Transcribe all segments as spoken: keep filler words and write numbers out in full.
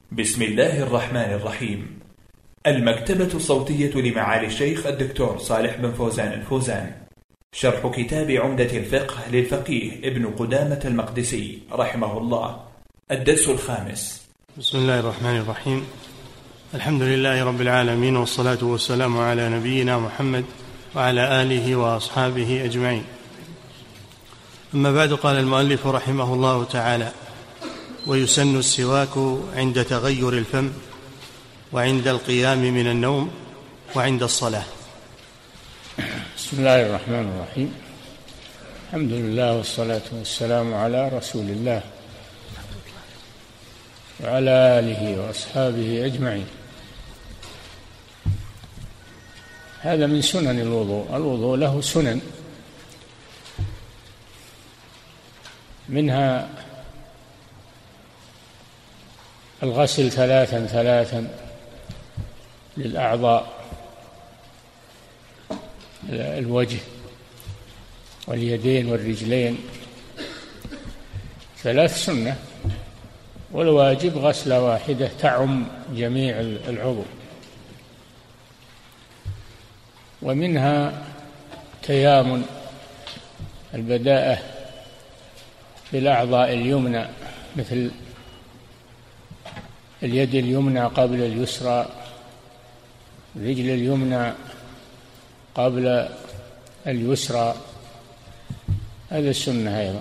بسم الله الرحمن الرحيم. المكتبة الصوتية لمعالي الشيخ الدكتور صالح بن فوزان الفوزان. شرح كتاب عمدة الفقه للفقيه ابن قدامة المقدسي رحمه الله. الدرس الخامس. بسم الله الرحمن الرحيم. الحمد لله رب العالمين، والصلاة والسلام على نبينا محمد وعلى آله وأصحابه أجمعين. أما بعد، قال المؤلف رحمه الله تعالى: ويسن السواك عند تغير الفم، وعند القيام من النوم، وعند الصلاة. بسم الله الرحمن الرحيم. الحمد لله والصلاة والسلام على رسول الله وعلى آله وأصحابه أجمعين. هذا من سنن الوضوء. الوضوء له سنن، منها الغسل ثلاثا ثلاثا للأعضاء، الوجه واليدين والرجلين، ثلاث سنة، والواجب غسلة واحدة تعم جميع العضو. ومنها تيامن، البداءة بالأعضاء اليمنى، مثل اليد اليمنى قبل اليسرى، الرجل اليمنى قبل اليسرى، هذا السنة أيضا.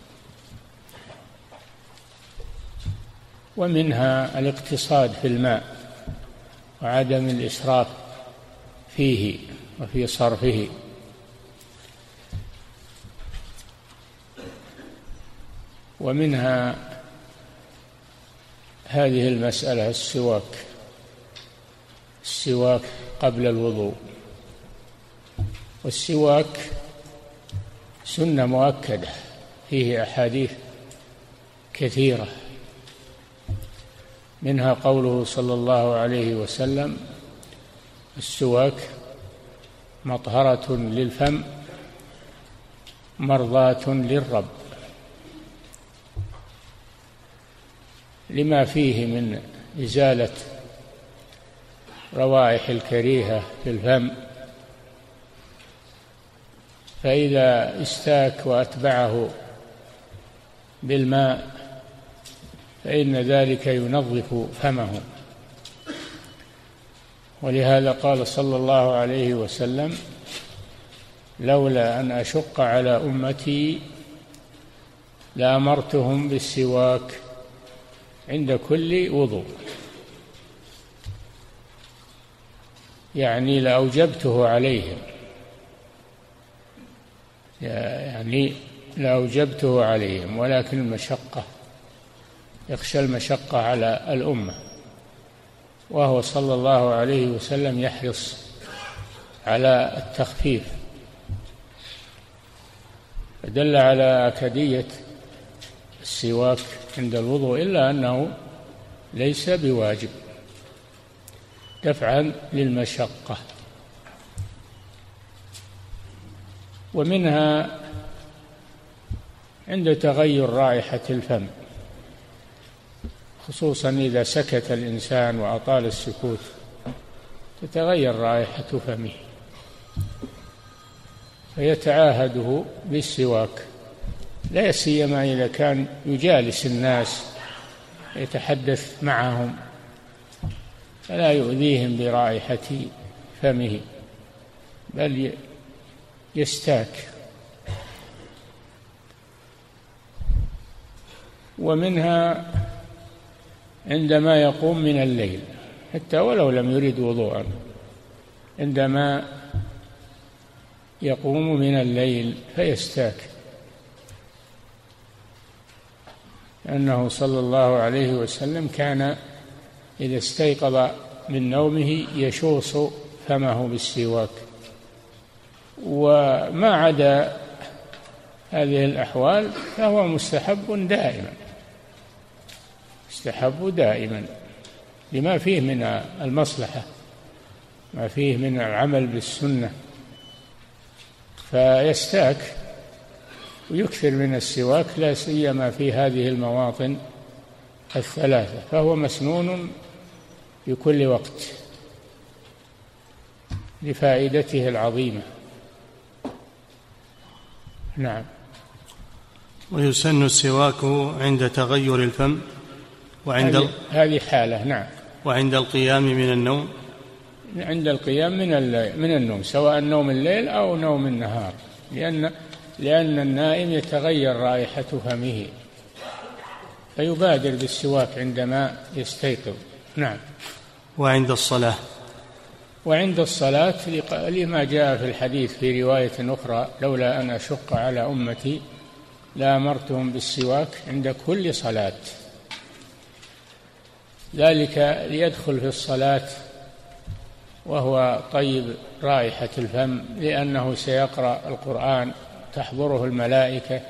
ومنها الاقتصاد في الماء وعدم الإسراف فيه وفي صرفه. ومنها هذه المسألة السواك، السواك قبل الوضوء. والسواك سنة مؤكدة، فيه أحاديث كثيرة، منها قوله صلى الله عليه وسلم: السواك مطهرة للفم مرضاة للرب، لما فيه من إزالة روائح الكريهة في الفم، فإذا استاك وأتبعه بالماء فإن ذلك ينظف فمه. ولهذا قال صلى الله عليه وسلم: لولا أن أشق على أمتي لأمرتهم بالسواك عند كل وضوء، يعني لأوجبته عليهم، يعني لأوجبته عليهم، ولكن المشقة، يخشى المشقة على الأمة، وهو صلى الله عليه وسلم يحرص على التخفيف، فدل على أكدية السواك عند الوضوء، إلا أنه ليس بواجب، دفعا للمشقة. ومنها عند تغير رائحة الفم، خصوصا إذا سكت الإنسان وأطال السكوت تتغير رائحة فمه، فيتعاهده بالسواك، لا سيما إذا كان يجالس الناس يتحدث معهم، فلا يؤذيهم برائحة فمه، بل يستاك. ومنها عندما يقوم من الليل، حتى ولو لم يرد وضوءا، عندما يقوم من الليل فيستاك، لأنه صلى الله عليه وسلم كان إذا استيقظ من نومه يشوص فمه بالسواك. وما عدا هذه الأحوال فهو مستحب دائما، مستحب دائما، لما فيه من المصلحة، ما فيه من العمل بالسنة، فيستاك ويكثر من السواك، لا سيما في هذه المواطن الثلاثة، فهو مسنون في كل وقت لفائدته العظيمة. نعم. ويسن السواك عند تغير الفم وعند هذه, هذه حالة. نعم. وعند القيام من النوم. عند القيام من من النوم، سواء نوم الليل أو نوم النهار، لأن لأن النائم يتغير رائحة فمه، فيبادر بالسواك عندما يستيقظ. نعم. وعند الصلاة. وعند الصلاة لما جاء في الحديث في رواية أخرى: لولا أن أشق على أمتي لأمرتهم بالسواك عند كل صلاة. ذلك ليدخل في الصلاة وهو طيب رائحة الفم، لأنه سيقرأ القرآن تحضره الملائكة،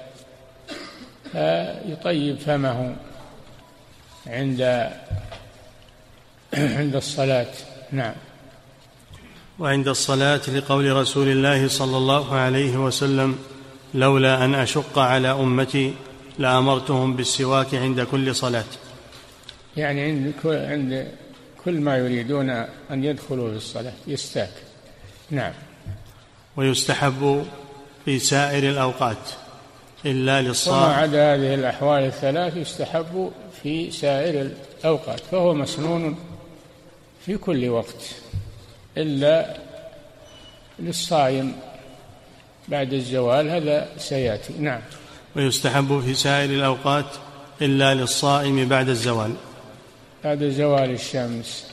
فيطيب فمه عند عند الصلاة. نعم. وعند الصلاة لقول رسول الله صلى الله عليه وسلم: لولا أن أشق على أمتي لأمرتهم بالسواك عند كل صلاة. يعني عند كل, عند كل ما يريدون أن يدخلوا في الصلاة يستاك. نعم. ويستحب في سائر الأوقات إلا للصائم. وما عدا هذه الأحوال الثلاث يستحب في سائر الأوقات، فهو مسنون في كل وقت إلا للصائم بعد الزوال، هذا سيأتي. نعم. ويستحب في سائر الأوقات إلا للصائم بعد الزوال، بعد زوال الشمس.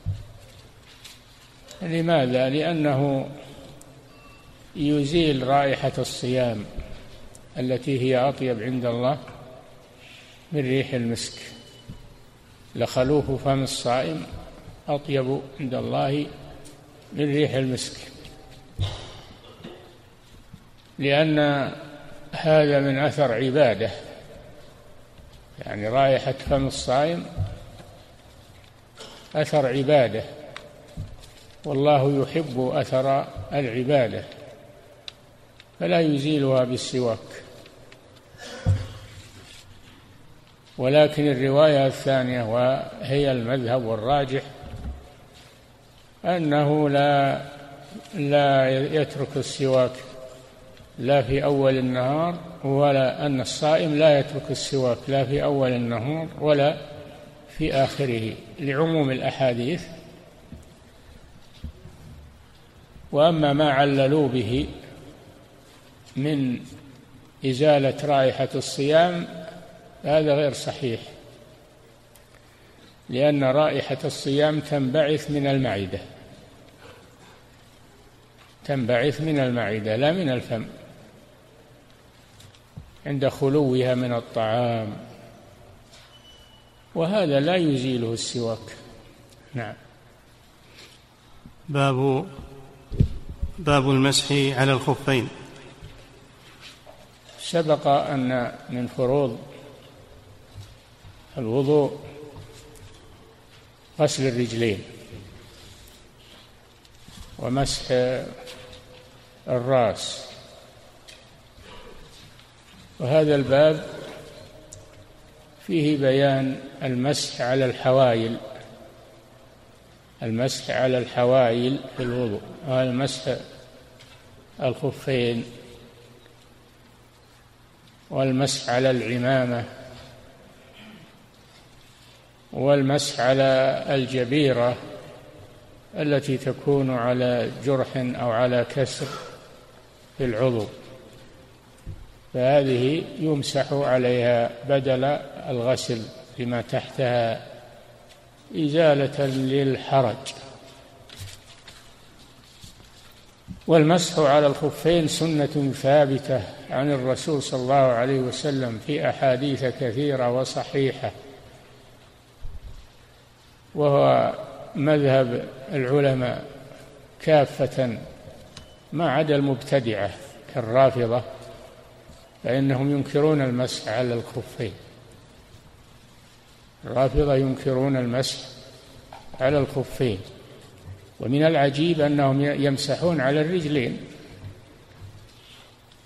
لماذا؟ لأنه يزيل رائحة الصيام التي هي أطيب عند الله من ريح المسك. لخلوف فم الصائم أطيب عند الله من ريح المسك، لأن هذا من أثر عبادة، يعني رائحة فم الصائم أثر عبادة، والله يحب أثر العبادة، فلا يزيلها بالسواك. ولكن الرواية الثانية وهي المذهب والراجح أنه لا لا يترك السواك لا في أول النهار، ولا أن الصائم لا يترك السواك لا في أول النهار ولا في آخره، لعموم الأحاديث. وأما ما عللوا به من إزالة رائحة الصيام هذا غير صحيح، لأن رائحة الصيام تنبعث من المعدة، تنبعث من المعدة لا من الفم، عند خلوها من الطعام، وهذا لا يزيله السواك. نعم. باب باب المسح على الخفين. سبق أن من فروض الوضوء غسل الرجلين ومسح الرأس، وهذا الباب فيه بيان المسح على الحوائل، المسح على الحوائل في الوضوء، والمسح الخفين، والمسح على العمامة، والمسح على الجبيرة التي تكون على جرح أو على كسر في العضو، فهذه يمسح عليها بدل الغسل فيما تحتها إزالة للحرج. والمسح على الخفين سنة ثابتة عن الرسول صلى الله عليه وسلم في أحاديث كثيرة وصحيحة، وهو مذهب العلماء كافة ما عدا المبتدعة كالرافضة، فإنهم ينكرون المسح على الخفين. الرافضة ينكرون المسح على الخفين، ومن العجيب أنهم يمسحون على الرجلين،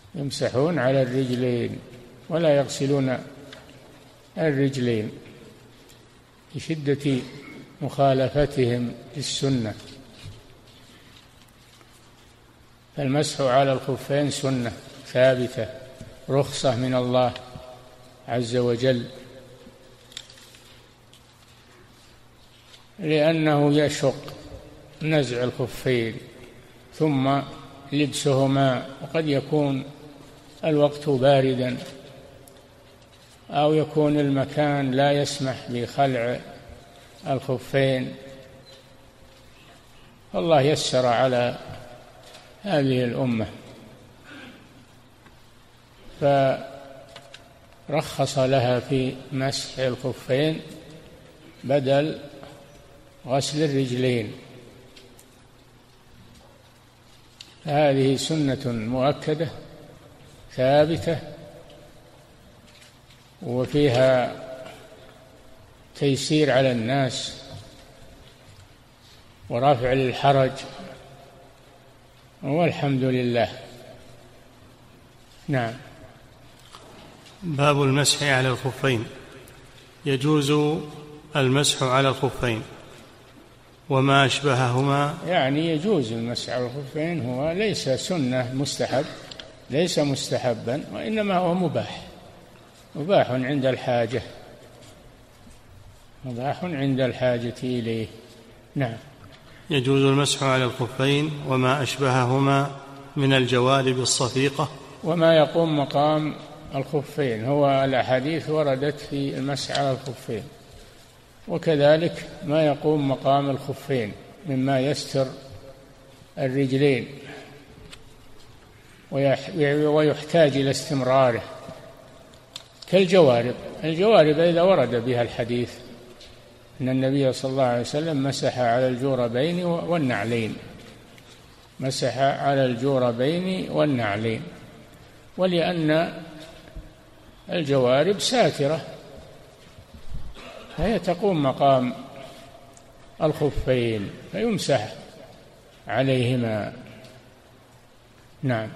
يمسحون على الرجلين ولا يغسلون الرجلين. لشدة مخالفتهم للسنة. فالمسح على الخفين سنة ثابتة، رخصة من الله عز وجل، لأنه يشق نزع الخفين ثم لبسهما، وقد يكون الوقت باردا أو يكون المكان لا يسمح بخلع الخفين، الله يسر على هذه الأمة فرخص لها في مسح الخفين بدل غسل الرجلين. هذه سنة مؤكدة ثابتة، وفيها تيسير على الناس ورفع للحرج، والحمد لله. نعم. باب المسح على الخفين. يجوز المسح على الخفين وما أشبههما، يعني يجوز المسح على الخفين، هو ليس سنة مستحب، ليس مستحبا، وإنما هو مباح، مباح عند الحاجة، مباح عند الحاجة إليه. نعم. يجوز المسح على الخفين وما أشبههما من الجوارب الصفيقة وما يقوم مقام الخفين. هو الأحاديث وردت في المسح على الخفين، وكذلك ما يقوم مقام الخفين مما يستر الرجلين ويحتاج إلى استمراره، كالجوارب. الجوارب إذا ورد بها الحديث أن النبي صلى الله عليه وسلم مسح على الجوربين والنعلين، مسح على الجوربين والنعلين، ولأن الجوارب ساترة فهي تقوم مقام الخفين فيمسح عليهما. نعم.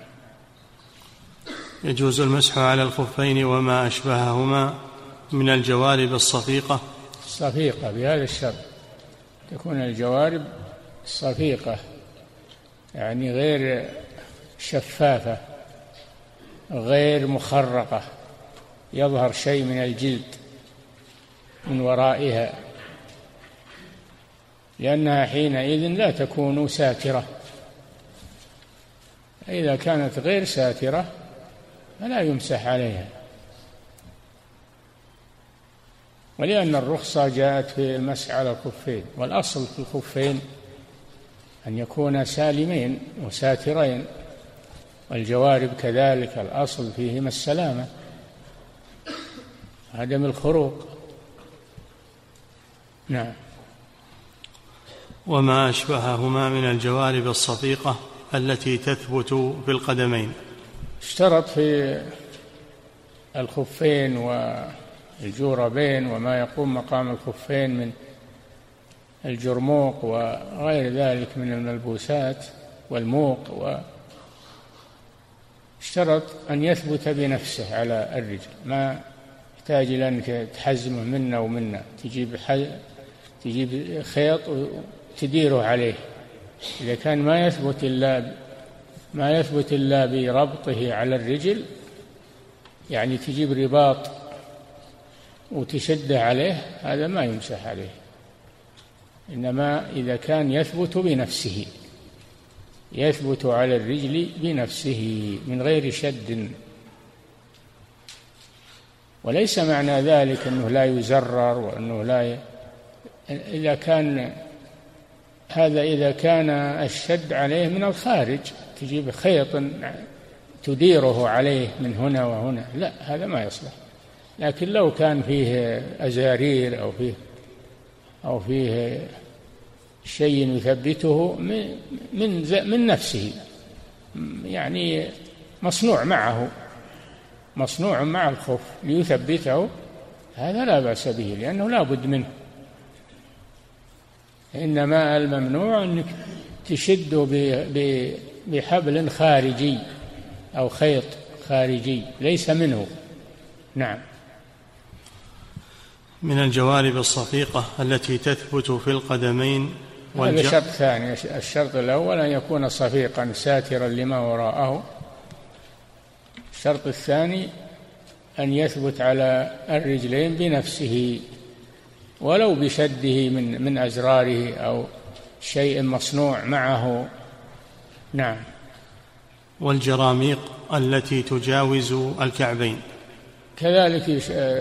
يجوز المسح على الخفين وما أشبههما من الجوارب الصفيقة. الصفيقة بهذا الشرط تكون الجوارب صفيقة، يعني غير شفافة، غير مخرقة، يظهر شيء من الجلد من ورائها، لأنها حينئذ لا تكون ساترة. إذا كانت غير ساترة فلا يمسح عليها، ولأن الرخصة جاءت في المسح على الخفين، والأصل في الخفين أن يكون سالمين وساترين، والجوارب كذلك الأصل فيهما السلامة، عدم الخروق. نعم. وما أشبههما من الجوارب الصفيقة التي تثبت في القدمين. اشترط في الخفين والجوربين وما يقوم مقام الخفين من الجرموق وغير ذلك من الملبوسات والموق، واشترط أن يثبت بنفسه على الرجل، ما يحتاج إلى أنك تحزمه منا ومنا، تجيب تجيب خيط وتديره عليه. إذا كان ما يثبت إلا ما يثبت إلا بربطه على الرجل، يعني تجيب رباط وتشده عليه، هذا ما يمسح عليه. إنما إذا كان يثبت بنفسه، يثبت على الرجل بنفسه من غير شد. وليس معنى ذلك أنه لا يزرر وأنه لا ي... إذا كان هذا إذا كان الشد عليه من الخارج، تجيب خيط تديره عليه من هنا وهنا، لا، هذا ما يصلح. لكن لو كان فيه أزارير أو فيه أو فيه شيء يثبته من من من نفسه، يعني مصنوع معه، مصنوع مع الخف ليثبته، هذا لا بأس به، لأنه لا بد منه. إنما الممنوع أنك تشد بحبل خارجي أو خيط خارجي ليس منه. نعم. من الجوارب الصفيقة التي تثبت في القدمين والج... هذا شرط ثاني. الشرط الأول أن يكون صفيقا ساترا لما وراءه. الشرط الثاني أن يثبت على الرجلين بنفسه ولو بشده من من أزراره أو شيء مصنوع معه. نعم. والجراميق التي تجاوز الكعبين كذلك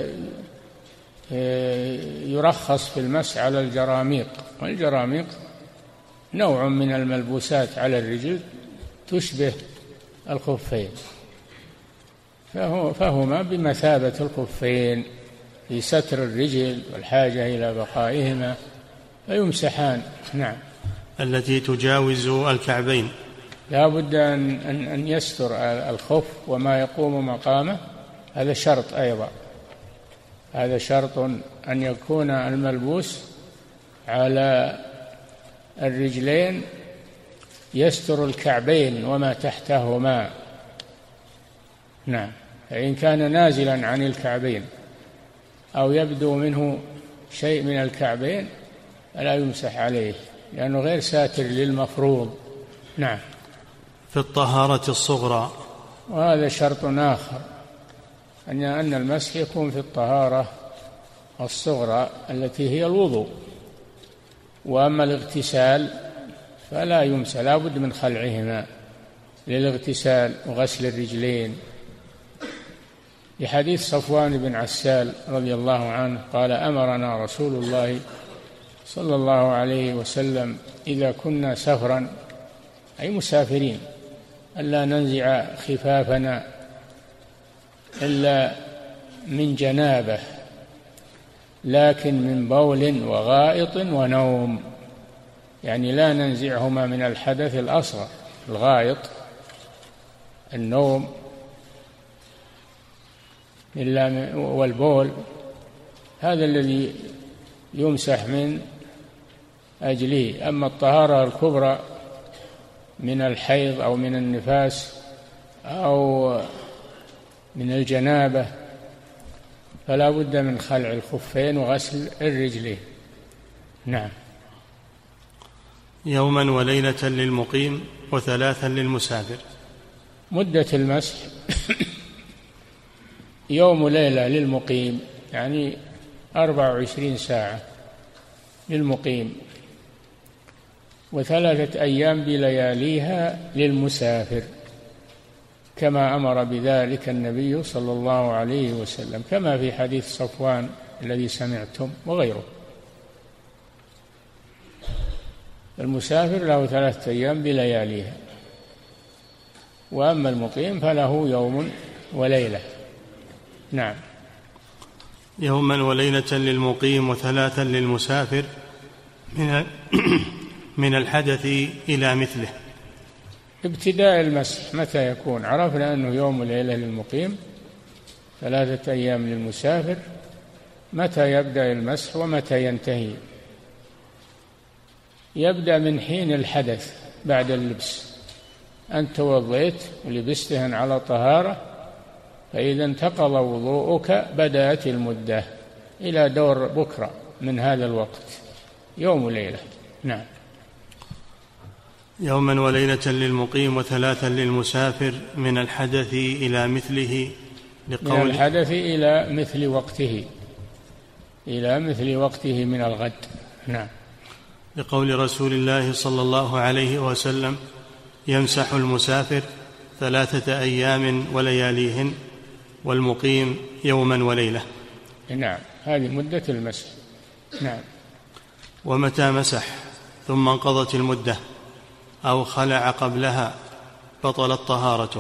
يرخص في المسح على الجراميق. والجراميق نوع من الملبوسات على الرجل تشبه الخفين، فهما بمثابة الخفين في ستر الرجل والحاجة إلى بقائهما فيمسحان. نعم. التي تجاوز الكعبين لا بد أن, أن يستر الخف وما يقوم مقامه. هذا شرط أيضا. هذا شرط أن يكون الملبوس على الرجلين يستر الكعبين وما تحتهما. نعم. فإن كان نازلا عن الكعبين أو يبدو منه شيء من الكعبين فلا يمسح عليه لأنه غير ساتر للمفروض. نعم. في الطهارة الصغرى. وهذا شرط آخر أن أن المسح يكون في الطهارة الصغرى التي هي الوضوء. وأما الاغتسال فلا يمسح، لا بد من خلعهما للاغتسال وغسل الرجلين. لحديث صفوان بن عسال رضي الله عنه قال: أمرنا رسول الله صلى الله عليه وسلم إذا كنا سفرا، أي مسافرين، ألا ننزع خفافنا إلا من جنابه، لكن من بول وغائط ونوم. يعني لا ننزعهما من الحدث الأصغر، الغائط النوم إلا والبول، هذا الذي يمسح من أجله. أما الطهارة الكبرى من الحيض أو من النفاس أو من الجنابة فلا بد من خلع الخفين وغسل الرجلين. نعم. يوما وليلة للمقيم وثلاثا للمسافر. مدة المسح يوم وليلة للمقيم، يعني أربع وعشرين ساعة للمقيم، وثلاثة أيام بلياليها للمسافر، كما أمر بذلك النبي صلى الله عليه وسلم، كما في حديث صفوان الذي سمعتم وغيره. المسافر له ثلاثة أيام بلياليها، وأما المقيم فله يوم وليلة. نعم. يوما وليلة للمقيم وثلاثا للمسافر من من الحدث إلى مثله. ابتداء المسح متى يكون؟ عرفنا أنه يوم وليلة للمقيم، ثلاثة أيام للمسافر. متى يبدأ المسح ومتى ينتهي؟ يبدأ من حين الحدث بعد اللبس. أنت توضيت ولبستهن على طهارة، فإذا انتقض وضوءك بدأت المدة إلى دور بكرة من هذا الوقت، يوم وليلة. نعم. يوما وليلة للمقيم وثلاثا للمسافر من الحدث إلى مثله، لقول من الحدث إلى مثل وقته، إلى مثل وقته من الغد. نعم. لقول رسول الله صلى الله عليه وسلم: يمسح المسافر ثلاثة أيام ولياليهن، والمقيم يوما وليلة. نعم، هذه مدة المسح. نعم. ومتى مسح ثم انقضت المدة أو خلع قبلها بطلت طهارته.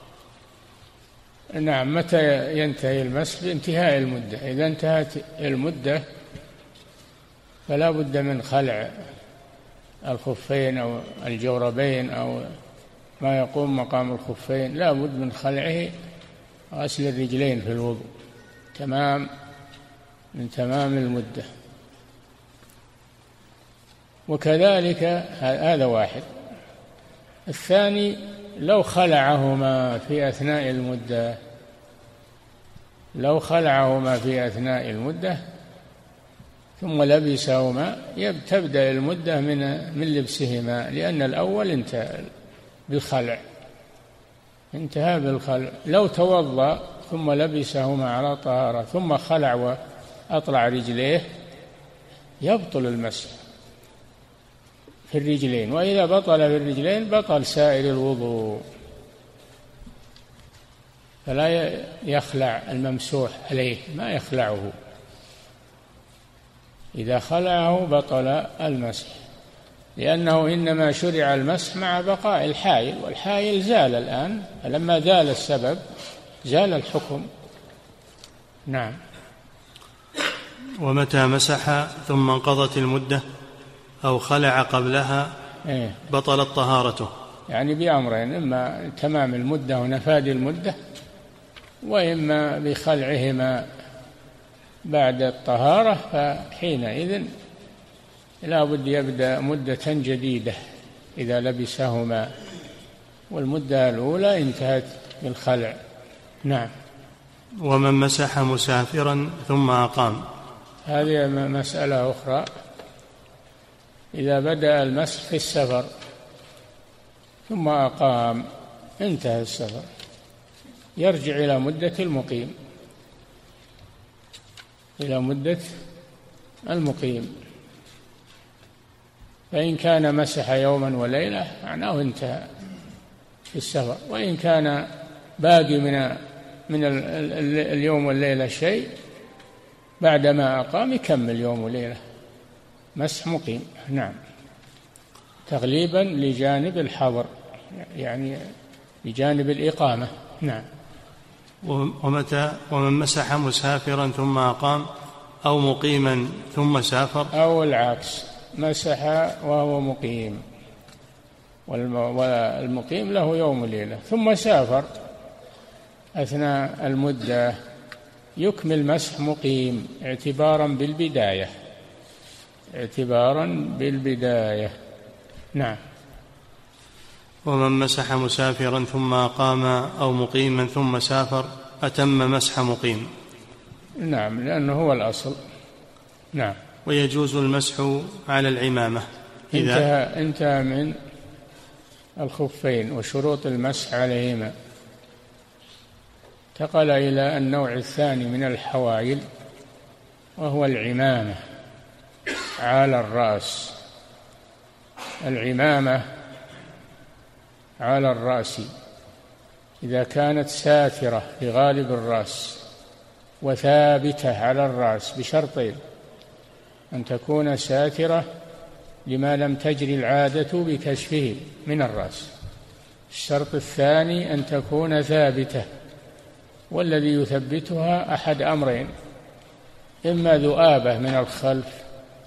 نعم. متى ينتهي المسح؟ بانتهاء المدة. إذا انتهت المدة فلا بد من خلع الخفين أو الجوربين أو ما يقوم مقام الخفين، لا بد من خلعه، غسل الرجلين في الوضوء تمام من تمام المدة. وكذلك هذا واحد. الثاني لو خلعهما في أثناء المدة، لو خلعهما في أثناء المدة ثم لبسهما تبدأ المدة من من لبسهما، لأن الأول انتهى بالخلع انتهى بالخلع. لو توضأ ثم لبسهما على طهارة ثم خلع وأطلع رجليه يبطل المسح في الرجلين، وإذا بطل في الرجلين بطل سائر الوضوء، فلا يخلع الممسوح عليه، ما يخلعه، إذا خلعه بطل المسح، لأنه إنما شرع المسح مع بقاء الحائل، والحائل زال الآن، فلما زال السبب زال الحكم. نعم. ومتى مسح ثم انقضت المدة أو خلع قبلها إيه؟ بطلت طهارته، يعني بأمرين: إما تمام المدة ونفاذ المدة، وإما بخلعهما بعد الطهارة، فحينئذ لا بد يبدأ مدة جديدة إذا لبسهما، والمدة الأولى انتهت بالخلع. نعم. ومن مسح مسافرا ثم أقام، هذه مسألة أخرى. إذا بدأ المسح في السفر ثم أقام انتهى السفر، يرجع إلى مدة المقيم، إلى مدة المقيم. فإن كان مسح يوما وليلة معناه انتهى في السفر، وإن كان باقي من من اليوم والليلة شيء بعدما أقام يكمل يوم وليلة مسح مقيم. نعم. تغليبا لجانب الحظر، يعني لجانب الإقامة. نعم. ومتى ومن مسح مسافرا ثم أقام أو مقيما ثم سافر، أو العكس، مسح وهو مقيم، والمقيم له يوم وليلة ثم سافر أثناء المدة، يكمل مسح مقيم اعتبارا بالبداية، اعتبارا بالبداية. نعم. ومن مسح مسافرا ثم أقام أو مقيما ثم سافر أتم مسح مقيم. نعم، لأنه هو الأصل. نعم. ويجوز المسح على العمامة إذا انتهى, انتهى من الخفين وشروط المسح عليهما، انتقل إلى النوع الثاني من الحوائل، وهو العمامة على الرأس. العمامة على الرأس إذا كانت ساترة لغالب الرأس وثابتة على الرأس بشرطين: أن تكون ساترة لما لم تجري العادة بكشفه من الرأس، الشرط الثاني أن تكون ثابتة، والذي يثبتها أحد أمرين: إما ذؤابة من الخلف،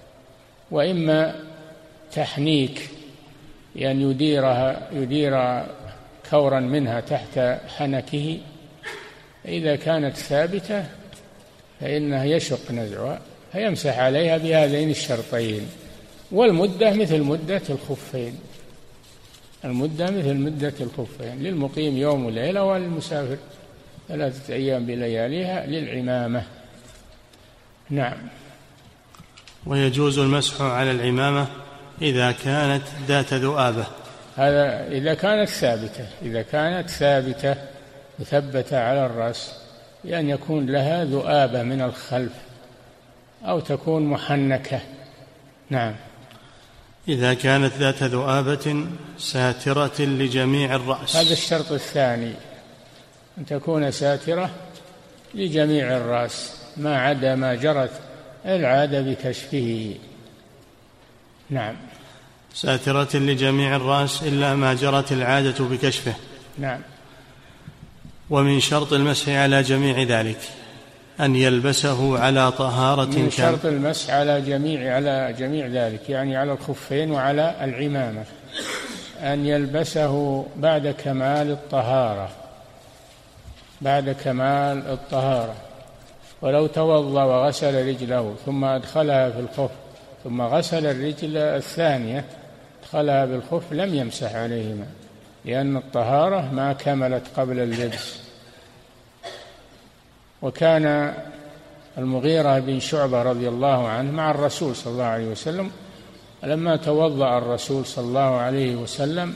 وإما تحنيك، يعني يديرها يدير كورا منها تحت حنكه. إذا كانت ثابتة فإنه يشق نزعها، فيمسح عليها بهذين الشرطين. والمدة مثل مدة الخفين، المدة مثل مدة الخفين، للمقيم يوم وليلة، والمسافر ثلاثة أيام بلياليها للعمامة. نعم. ويجوز المسح على العمامة إذا كانت ذات ذؤابة، هذا إذا كانت ثابتة، إذا كانت ثابتة مثبتة على الرأس، لأن يكون لها ذؤابة من الخلف أو تكون محنكة. نعم. إذا كانت ذات ذؤابة ساترة لجميع الرأس، هذا الشرط الثاني، أن تكون ساترة لجميع الرأس ما عدا ما جرت العادة بكشفه. نعم. ساترة لجميع الرأس إلا ما جرت العادة بكشفه. نعم. ومن شرط المسح على جميع ذلك أن يلبسه على طهارة كاملة. من شرط المسح على جميع على جميع ذلك، يعني على الخفين وعلى العمامة، أن يلبسه بعد كمال الطهارة، بعد كمال الطهارة. ولو توضأ وغسل رجله ثم أدخلها في الخف ثم غسل الرجل الثانية أدخلها بالخف لم يمسح عليهما، لأن الطهارة ما كملت قبل اللبس. وكان المغيرة بن شعبة رضي الله عنه مع الرسول صلى الله عليه وسلم. لما توضأ الرسول صلى الله عليه وسلم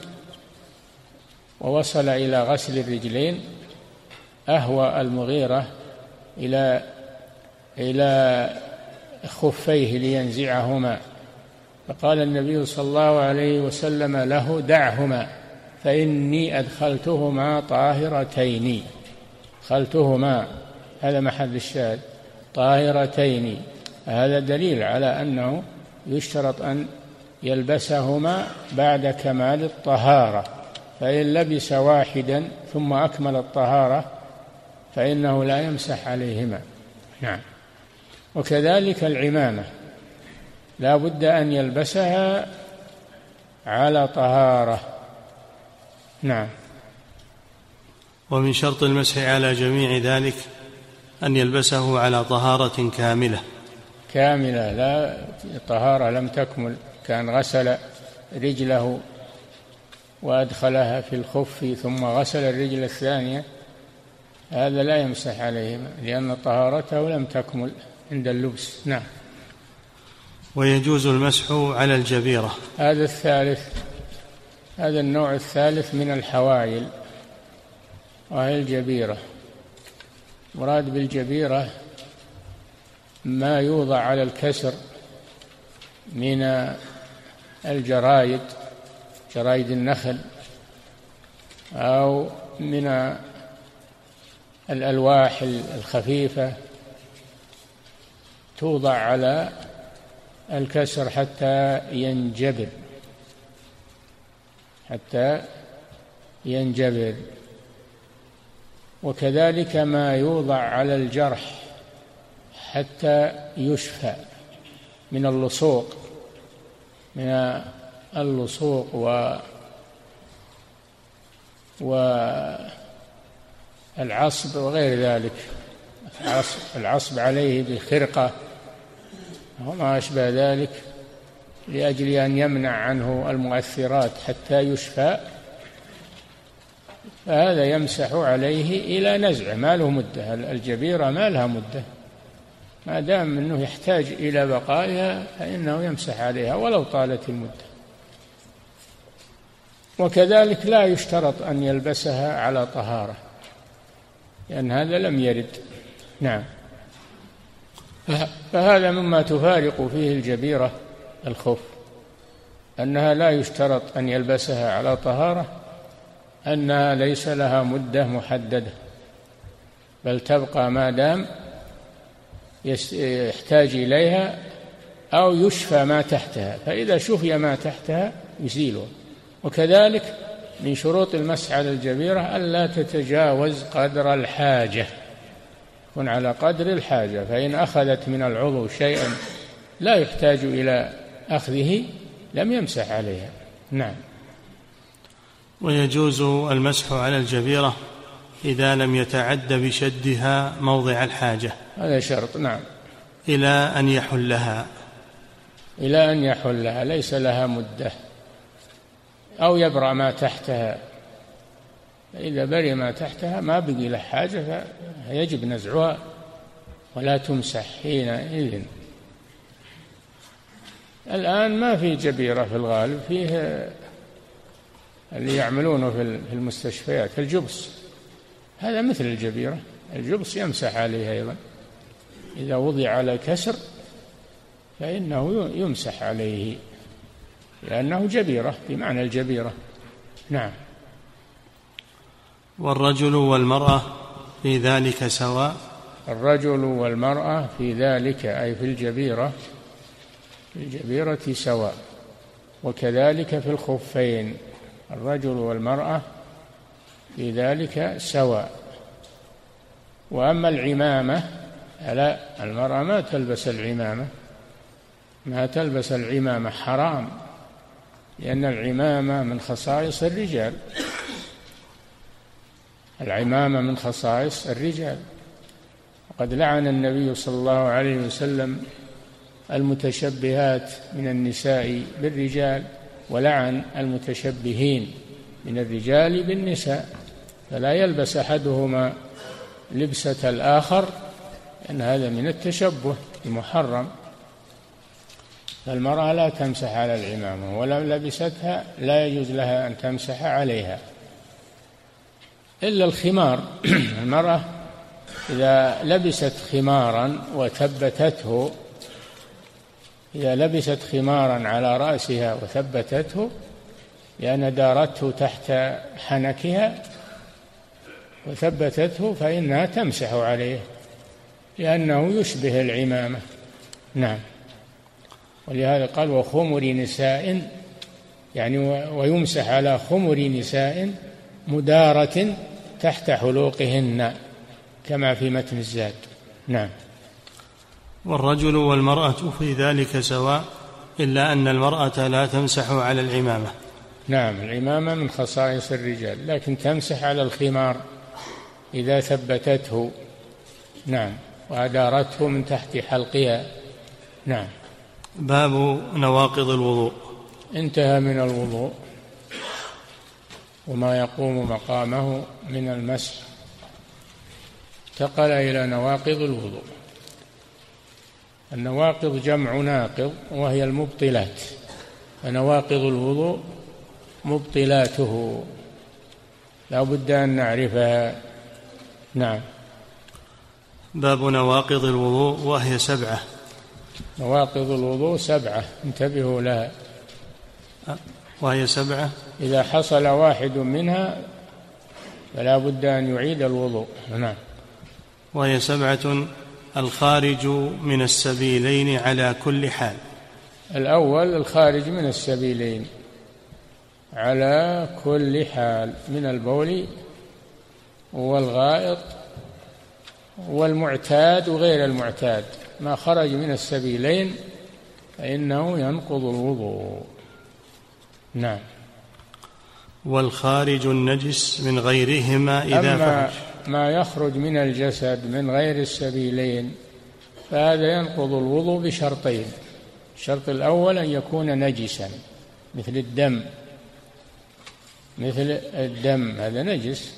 ووصل إلى غسل الرجلين أهوى المغيرة إلى إلى خفيه لينزعهما، فقال النبي صلى الله عليه وسلم له: دعهما فإني أدخلتهما طاهرتين. أدخلتهما، هذا محل الشاهد، طاهرتين. هذا دليل على أنه يشترط أن يلبسهما بعد كمال الطهارة، فإن لبس واحدا ثم أكمل الطهارة فإنه لا يمسح عليهما. نعم. وكذلك العمامة لا بد أن يلبسها على طهارة. نعم. ومن شرط المسح على جميع ذلك أن يلبسه على طهارة كاملة. كاملة، لا طهارة لم تكمل، كان غسل رجله وأدخلها في الخف ثم غسل الرجل الثانية، هذا لا يمسح عليهما لأن طهارته لم تكمل عند اللبس. نعم. ويجوز المسح على الجبيرة. هذا الثالث، هذا النوع الثالث من الحوائل، وهي الجبيرة. مراد بالجبيرة ما يوضع على الكسر من الجرايد، جرايد النخل، أو من الألواح الخفيفة توضع على الكسر حتى ينجبر حتى ينجبر. وكذلك ما يوضع على الجرح حتى يشفى من اللصوق، من اللصوق و والعصب وغير ذلك، العصب عليه بخرقة وما أشبه ذلك، لأجل أن يمنع عنه المؤثرات حتى يشفى، فهذا يمسح عليه إلى نزعه، ما له مدة. الجبيرة ما لها مدة، ما دام أنه يحتاج إلى بقائها فإنه يمسح عليها ولو طالت المدة. وكذلك لا يشترط أن يلبسها على طهارة، لأن هذا لم يرد. نعم. فهذا مما تفارق فيه الجبيرة الخف، أنها لا يشترط أن يلبسها على طهارة، أنها ليس لها مدة محددة، بل تبقى ما دام يحتاج إليها أو يشفى ما تحتها، فإذا شفي ما تحتها يزيله. وكذلك من شروط المسح على الجبيرة ألا تتجاوز قدر الحاجة، كن على قدر الحاجة، فإن أخذت من العضو شيئا لا يحتاج إلى أخذه لم يمسح عليها. نعم. ويجوز المسح على الجبيرة إذا لم يتعد بشدها موضع الحاجة، هذا شرط. نعم. إلى أن يحلها، إلى أن يحلها، ليس لها مدة، أو يبرأ ما تحتها. إذا برئ ما تحتها ما بقي له حاجة فيجب نزعها ولا تمسح حينئذ. الآن ما في جبيرة في الغالب، فيه اللي يعملونه في المستشفيات الجبس، هذا مثل الجبيرة، الجبس يمسح عليه أيضا، إذا وضع على كسر فإنه يمسح عليه لأنه جبيرة بمعنى الجبيرة. نعم. والرجل والمرأة في ذلك سواء. الرجل والمرأة في ذلك أي في الجبيرة، في الجبيرة سواء، وكذلك في الخفين الرجل والمرأة في ذلك سواء. وأما العمامة لا، المرأة ما تلبس العمامة، ما تلبس العمامة، حرام، لأن العمامة من خصائص الرجال، العمامة من خصائص الرجال. وقد لعن النبي صلى الله عليه وسلم المتشبهات من النساء بالرجال، ولعن المتشبهين من الرجال بالنساء، فلا يلبس أحدهما لبسة الآخر أن هذا من التشبه المحرم. فالمرأة لا تمسح على العمامة، ولو لبستها لا يجوز لها أن تمسح عليها إلا الخمار. المرأة إذا لبست خمارا وثبتته إذا لبست خمارا على رأسها وثبتته لأن دارته تحت حنكها وثبتته فإنها تمسح عليه لأنه يشبه العمامة. نعم. ولهذا قال وخمر نساء، يعني ويمسح على خمر نساء مدارة تحت حلوقهن كما في متن الزاد. نعم. والرجل والمرأة في ذلك سواء إلا أن المرأة لا تمسح على العمامة. نعم، العمامة من خصائص الرجال، لكن تمسح على الخمار إذا ثبتته. نعم، وأدارته من تحت حلقها. نعم. باب نواقض الوضوء. انتهى من الوضوء وما يقوم مقامه من المسح، انتقل إلى نواقض الوضوء. النواقض جمع ناقض وهي المبطلات، فنواقض الوضوء مبطلاته لا بد أن نعرفها. نعم. باب نواقض الوضوء وهي سبعة. نواقض الوضوء سبعة، انتبهوا لها. وهي سبعة، إذا حصل واحد منها فلا بد أن يعيد الوضوء. نعم. وهي سبعة: الخارج من السبيلين على كل حال. الأول الخارج من السبيلين على كل حال، من البول والغائط والمعتاد وغير المعتاد، ما خرج من السبيلين فإنه ينقض الوضوء. نعم. والخارج النجس من غيرهما إذا أما فحش. ما يخرج من الجسد من غير السبيلين فهذا ينقض الوضوء بشرطين: الشرط الأول أن يكون نجسا مثل الدم، مثل الدم هذا نجس.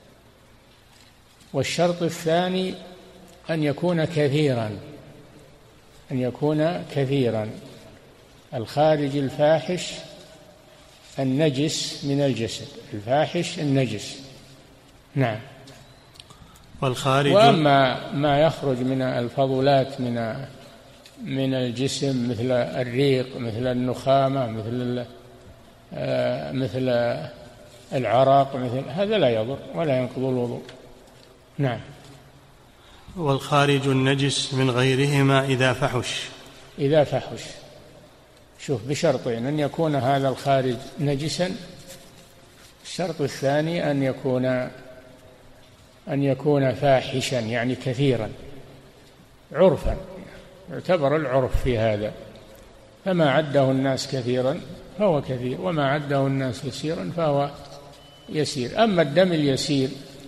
والشرط الثاني أن يكون كثيرا، أن يكون كثيرا. الخارج الفاحش النجس من الجسد، الفاحش النجس. نعم. والخارج وأما ما يخرج من الفضلات من من الجسم مثل الريق، مثل النخامة، مثل مثل العرق، مثل هذا لا يضر ولا ينقض الوضوء. نعم. والخارج النجس من غيرهما إذا فحش. إذا فحش، شوف، بشرطين: أن يكون هذا الخارج نجسا، الشرط الثاني أن يكون أن يكون فاحشا يعني كثيرا عرفا، يعتبر العرف في هذا، فما عده الناس كثيرا فهو كثير، وما عده الناس يسيرا فهو يسير. أما الدم اليسير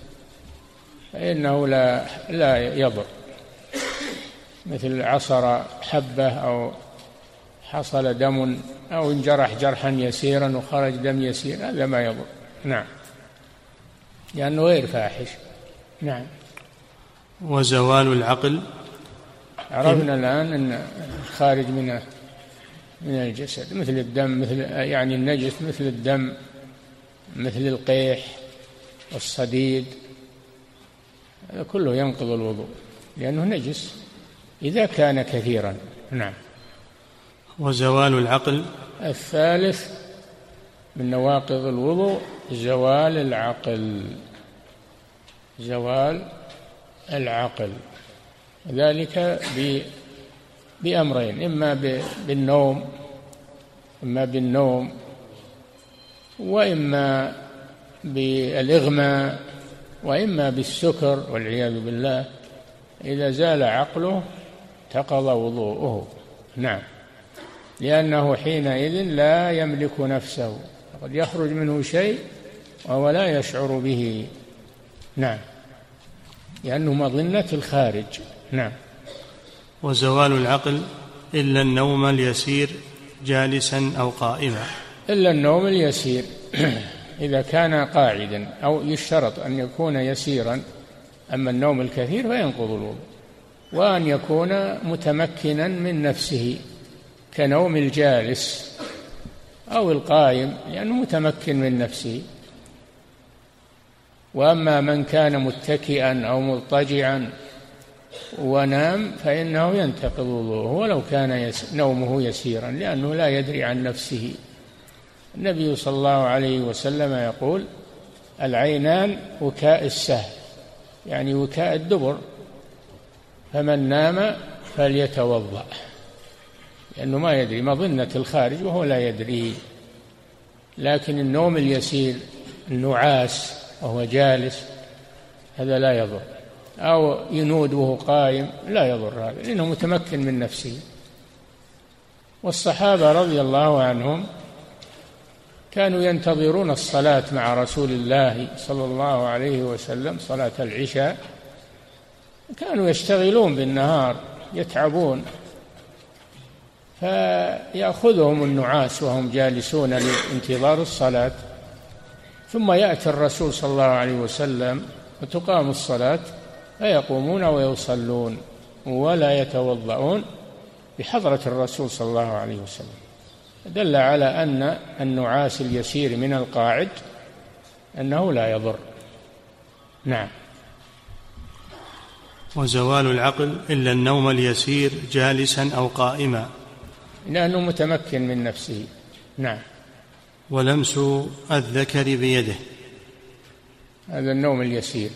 فإنه لا لا يضر، مثل عصر حبة أو حصل دم أو انجرح جرحا يسيرا وخرج دم يسير، هذا ما يضر. نعم، لأنه غير فاحش. نعم. وزوال العقل. عرفنا الآن أن الخارج من من الجسد مثل الدم، مثل يعني النجس مثل الدم، مثل القيح والصديد، هذا كله ينقض الوضوء لأنه نجس إذا كان كثيرا. نعم. وزوال العقل. الثالث من نواقض الوضوء زوال العقل، زوال العقل، ذلك بأمرين: إما بالنوم إما بالنوم وإما بالإغماء وإما بالسكر والعياذ بالله. إذا زال عقله انتقض وضوءه. نعم، لأنه حينئذ لا يملك نفسه، قد يخرج منه شيء وهو لا يشعر به. نعم، لأنه مظنة الخارج. نعم. وزوال العقل إلا النوم اليسير جالسا أو قائما. إلا النوم اليسير إذا كان قاعدا، أو يشترط أن يكون يسيرا. أما النوم الكثير فينقض الوضوء، وأن يكون متمكنا من نفسه كنوم الجالس أو القائم لأنه متمكن من نفسه. وأما من كان متكئا أو مضطجعا ونام فإنه ينتقض وضوءه ولو كان نومه يسيرا لأنه لا يدري عن نفسه. النبي صلى الله عليه وسلم يقول: العينان وكاء السهم، يعني وكاء الدبر، فمن نام فليتوضأ، لأنه ما يدري مظنة الخارج وهو لا يدري. لكن النوم اليسير النعاس وهو جالس هذا لا يضر، أو ينود وهو قائم لا يضر هذا لأنه متمكن من نفسه. والصحابة رضي الله عنهم كانوا ينتظرون الصلاة مع رسول الله صلى الله عليه وسلم، صلاة العشاء، كانوا يشتغلون بالنهار يتعبون فيأخذهم النعاس وهم جالسون لانتظار الصلاة، ثم يأتي الرسول صلى الله عليه وسلم وتقام الصلاة فيقومون ويصلون ولا يتوضؤون بحضرة الرسول صلى الله عليه وسلم. دل على أن النعاس اليسير من القاعد أنه لا يضر. نعم. وزوال العقل إلا النوم اليسير جالسا أو قائما لأنه متمكن من نفسه. نعم. ولمس الذكر بيده هذا النوم اليسير.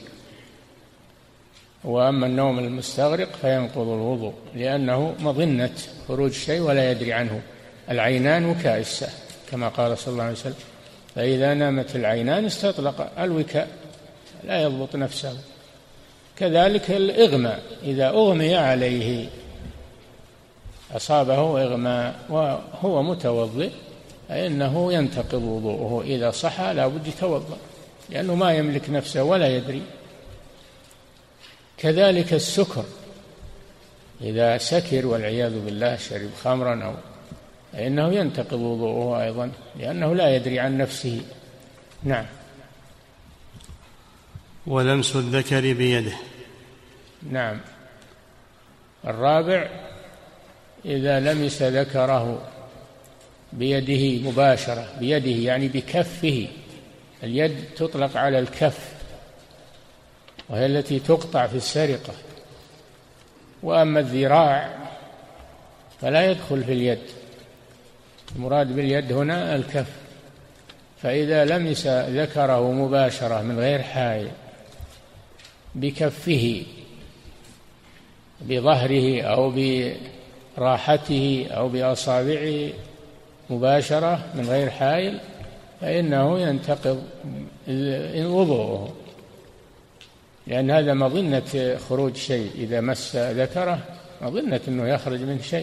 وأما النوم المستغرق فينقض الوضوء لأنه مظنة خروج شيء ولا يدري عنه. العينان وكاء السهم كما قال صلى الله عليه وسلم، فإذا نامت العينان استطلق الوكاء لا يضبط نفسه. كذلك الإغماء، إذا أغمي عليه أصابه إغماء وهو متوضئ فإنه ينتقض وضوءه، إذا صحى لا بد يتوضأ لأنه ما يملك نفسه ولا يدري. كذلك السكر، إذا سكر والعياذ بالله شرب خمرا أو فإنه ينتقض وضوءه أيضا لأنه لا يدري عن نفسه. نعم. ولمس الذكر بيده. نعم. الرابع إذا لمس ذكره بيده مباشرة، بيده يعني بكفه، اليد تطلق على الكف وهي التي تقطع في السرقة، وأما الذراع فلا يدخل في اليد، المراد باليد هنا الكف. فإذا لمس ذكره مباشرة من غير حائل بكفه بظهره أو براحته أو بأصابعه مباشرة من غير حائل فإنه ينتقض وضوءه، لأن هذا مظنة خروج شيء، إذا مس ذكره مظنة أنه يخرج من شيء.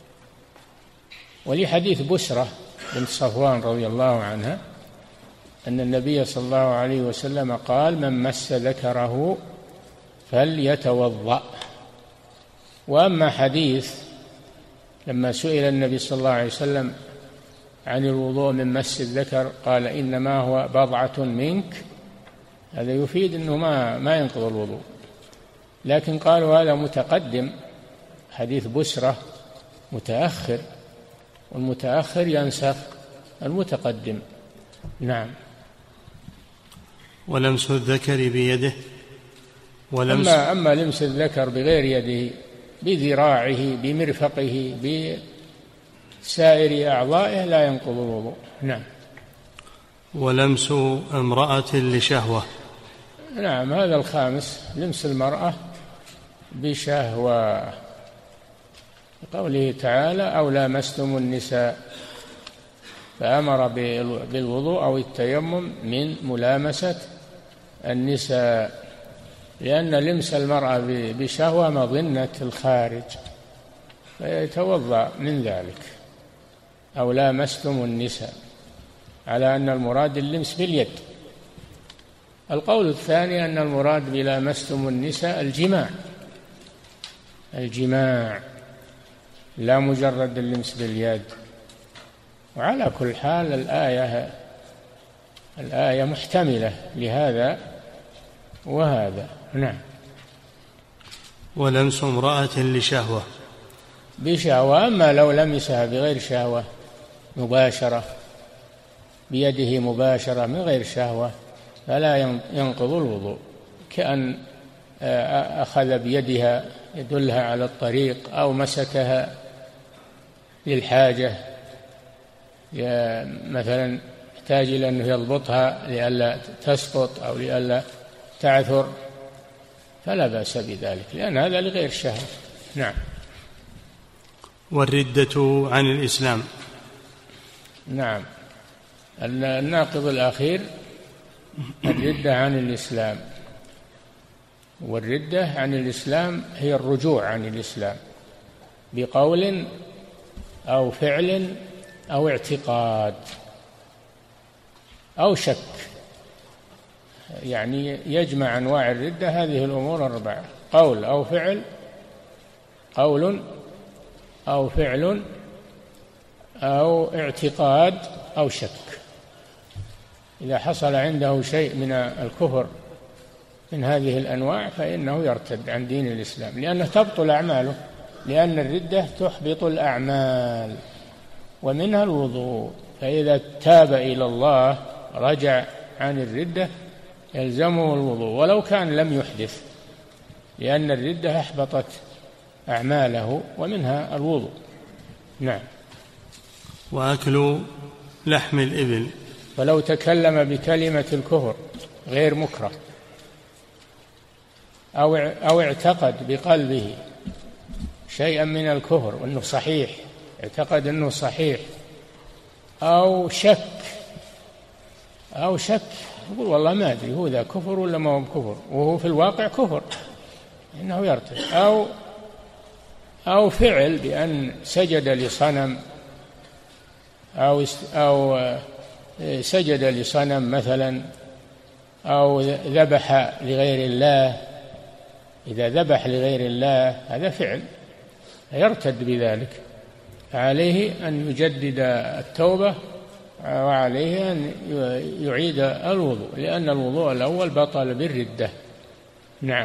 ولحديث بشرة بنت صفوان رضي الله عنها أن النبي صلى الله عليه وسلم قال: من مس ذكره فليتوضأ. وأما حديث لما سئل النبي صلى الله عليه وسلم عن الوضوء من مس الذكر قال: إنما هو بضعة منك، هذا يفيد أنه ما ما ينقض الوضوء، لكن قالوا هذا متقدم، حديث بشرة متأخر، والمتأخر ينسخ المتقدم. نعم. ولمس الذكر بيده. ولمس أما, أما لمس الذكر بغير يده بذراعه بمرفقه بسائر أعضائه لا ينقض الوضوء. نعم. ولمس امرأة لشهوة. نعم، هذا الخامس، لمس المرأة بشهوة، قوله تعالى: أو لامستم النساء، فأمر بالوضوء أو التيمم من ملامسة النساء، لأن لمس المرأة بشهوة مظنة الخارج فيتوضأ من ذلك. أو لامستم النساء، على أن المراد اللمس باليد. القول الثاني أن المراد بلامستم النساء الجماع، الجماع لا مجرد اللمس باليد. وعلى كل حال الآية الآية محتملة لهذا وهذا. نعم. ولمس امرأة لشهوة بشهوة. أما لو لمسها بغير شهوة مباشرة، بيده مباشرة من غير شهوة، فلا ينقض الوضوء، كأن أخذ بيدها يدلها على الطريق أو مسكها للحاجة، مثلا يحتاج إلى أنه يضبطها لئلا تسقط أو لئلا تعثر، فلا بأس بذلك، لأن هذا لغير شهوة. نعم. والردة عن الإسلام. نعم، الناقض الأخير الردة عن الإسلام، والردة عن الإسلام هي الرجوع عن الإسلام بقول أو فعل أو اعتقاد أو شك، يعني يجمع أنواع الردة هذه الأمور الأربعة: قول أو فعل، قول أو فعل أو اعتقاد أو شك. إذا حصل عنده شيء من الكفر من هذه الأنواع فإنه يرتد عن دين الإسلام، لأنه تبطل أعماله، لأن الردة تحبط الأعمال ومنها الوضوء. فإذا تاب إلى الله رجع عن الردة يلزمه الوضوء ولو كان لم يحدث، لأن الردة أحبطت أعماله ومنها الوضوء. نعم. وأكل لحم الإبل. فلو تكلم بكلمة الكفر غير مكره أو أو اعتقد بقلبه شيئا من الكفر وأنه صحيح، اعتقد أنه صحيح، أو شك أو شك يقول والله ما أدري هو ذا كفر ولا ما هو كفر، وهو في الواقع كفر، إنه يرتد. أو أو فعل بأن سجد لصنم أو أو سجد لصنم مثلا، أو ذبح لغير الله. إذا ذبح لغير الله هذا فعل يرتد بذلك، عليه أن يجدد التوبة وعليه أن يعيد الوضوء، لأن الوضوء الأول بطل بالردة. نعم.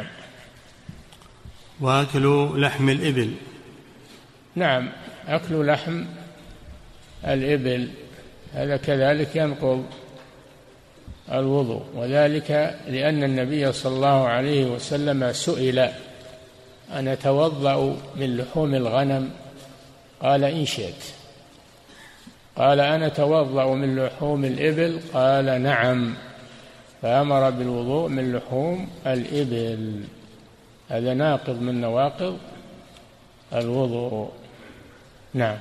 وأكل لحم الإبل. نعم، أكل لحم الإبل هذا كذلك ينقض الوضوء، وذلك لأن النبي صلى الله عليه وسلم سئل: أنا أتوضأ من لحوم الغنم؟ قال: إن شئت. قال: أنا أتوضأ من لحوم الإبل؟ قال: نعم. فأمر بالوضوء من لحوم الإبل. هذا ناقض من نواقض الوضوء. نعم.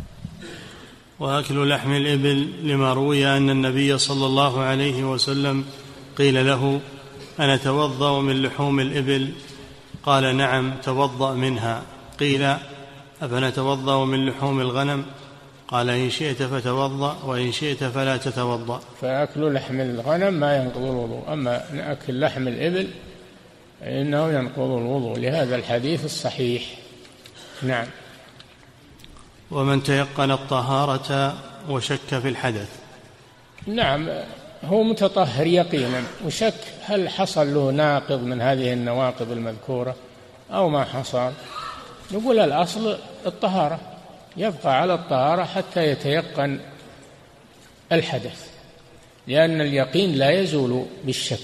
وأكل لحم الإبل لما روي أن النبي صلى الله عليه وسلم قيل له: أنا أتوضأ من لحوم الإبل؟ قال: نعم، توضأ منها. قيل: أفنتوضأ من لحوم الغنم؟ قال: إن شئت فتوضأ وإن شئت فلا تتوضأ. فأكل لحم الغنم ما ينقض الوضوء، أما أكل لحم الإبل إنه ينقض الوضوء لهذا الحديث الصحيح. نعم. ومن تيقن الطهارة وشك في الحدث. نعم، هو متطهر يقينا وشك هل حصل له ناقض من هذه النواقض المذكورة أو ما حصل، نقول الأصل الطهارة، يبقى على الطهارة حتى يتيقن الحدث، لأن اليقين لا يزول بالشك.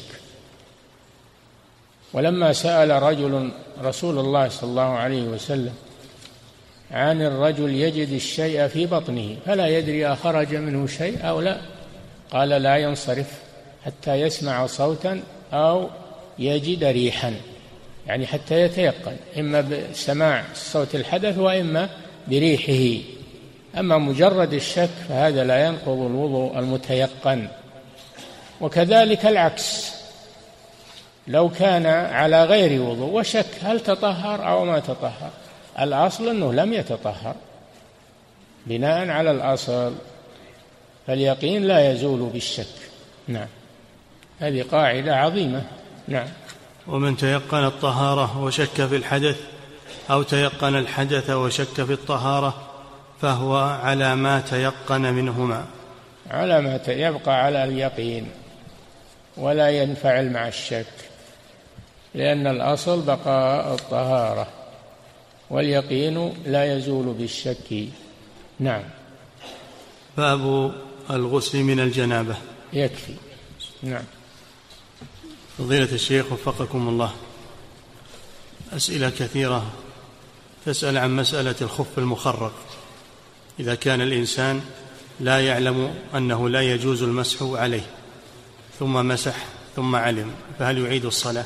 ولما سأل رجل رسول الله صلى الله عليه وسلم عن الرجل يجد الشيء في بطنه فلا يدري أخرج منه شيء أو لا، قال: لا ينصرف حتى يسمع صوتا أو يجد ريحا، يعني حتى يتيقن، إما بسماع صوت الحدث وإما بريحه. أما مجرد الشك فهذا لا ينقض الوضوء المتيقن. وكذلك العكس، لو كان على غير وضوء وشك هل تطهر أو ما تطهر، الأصل أنه لم يتطهر بناء على الأصل، فاليقين لا يزول بالشك. نعم، هذه قاعدة عظيمة. نعم. ومن تيقن الطهارة وشك في الحدث أو تيقن الحدث وشك في الطهارة فهو على ما تيقن منهما، على ما يبقى على اليقين ولا ينفعل مع الشك. لأن الأصل بقاء الطهارة، واليقين لا يزول بالشك. نعم. باب الغسل من الجنابة. يكفي. نعم. فضيلة الشيخ وفقكم الله، أسئلة كثيرة تسأل عن مسألة الخف المخرق. إذا كان الإنسان لا يعلم أنه لا يجوز المسح عليه ثم مسح ثم علم، فهل يعيد الصلاة؟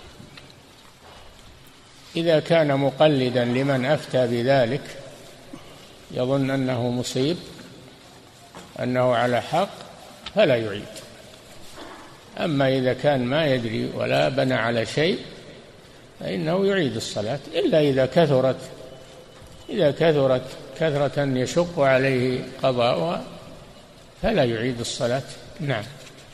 إذا كان مقلدا لمن أفتى بذلك يظن أنه مصيب، أنه على حق، فلا يعيد. أما إذا كان ما يدري ولا بنى على شيء فإنه يعيد الصلاة، إلا إذا كثرت إذا كثرت كثرة يشق عليه قضاؤها فلا يعيد الصلاة. نعم.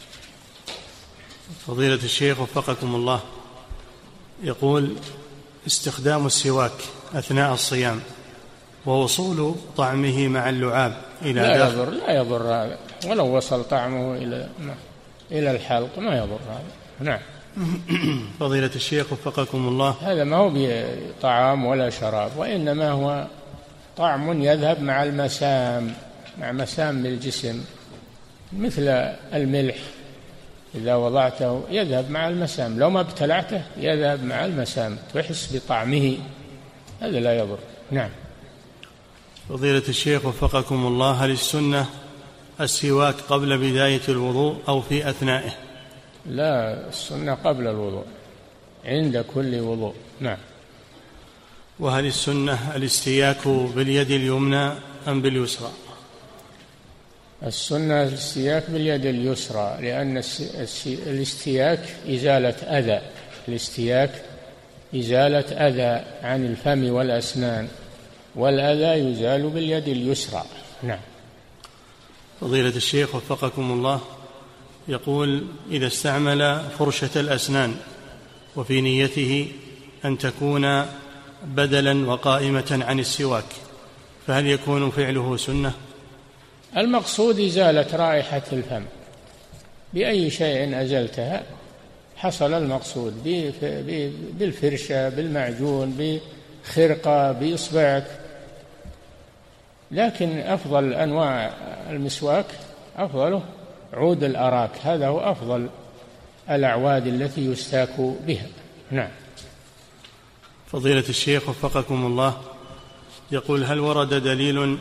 فضيلة الشيخ وفقكم الله، يقول: استخدام السواك أثناء الصيام ووصول طعمه مع اللعاب إلى لا داخل يضر لا يضر هذا، ولو وصل طعمه إلى إلى الحلق ما يضر هذا. نعم. فضيلة الشيخ وفقكم الله، هذا ما هو بطعام ولا شراب، وإنما هو طعم يذهب مع المسام مع مسام الجسم، مثل الملح إذا وضعته يذهب مع المسام، لو ما ابتلعته يذهب مع المسام، تحس بطعمه، هذا لا يضر. نعم. فضيلة الشيخ وفقكم الله، هل السنة السواك قبل بداية الوضوء أو في أثنائه؟ لا، السنة قبل الوضوء، عند كل وضوء. نعم. وهل السنة الاستياك باليد اليمنى أم باليسرى؟ السنة الاستياك باليد اليسرى، لأن الاستياك إزالة أذى الاستياك إزالة أذى عن الفم والأسنان، والأذى يزال باليد اليسرى. نعم. فضيلة الشيخ وفقكم الله، يقول: إذا استعمل فرشة الأسنان وفي نيته أن تكون بدلا وقائمة عن السواك، فهل يكون فعله سنة؟ المقصود إزالة رائحة الفم، بأي شيء أزلتها حصل المقصود، بالفرشة، بالمعجون، بخرقة، بإصبعك. لكن أفضل أنواع المسواك أفضله عود الأراك، هذا هو أفضل الأعواد التي يستاك بها. نعم. فضيلة الشيخ وفقكم الله، يقول: هل ورد دليل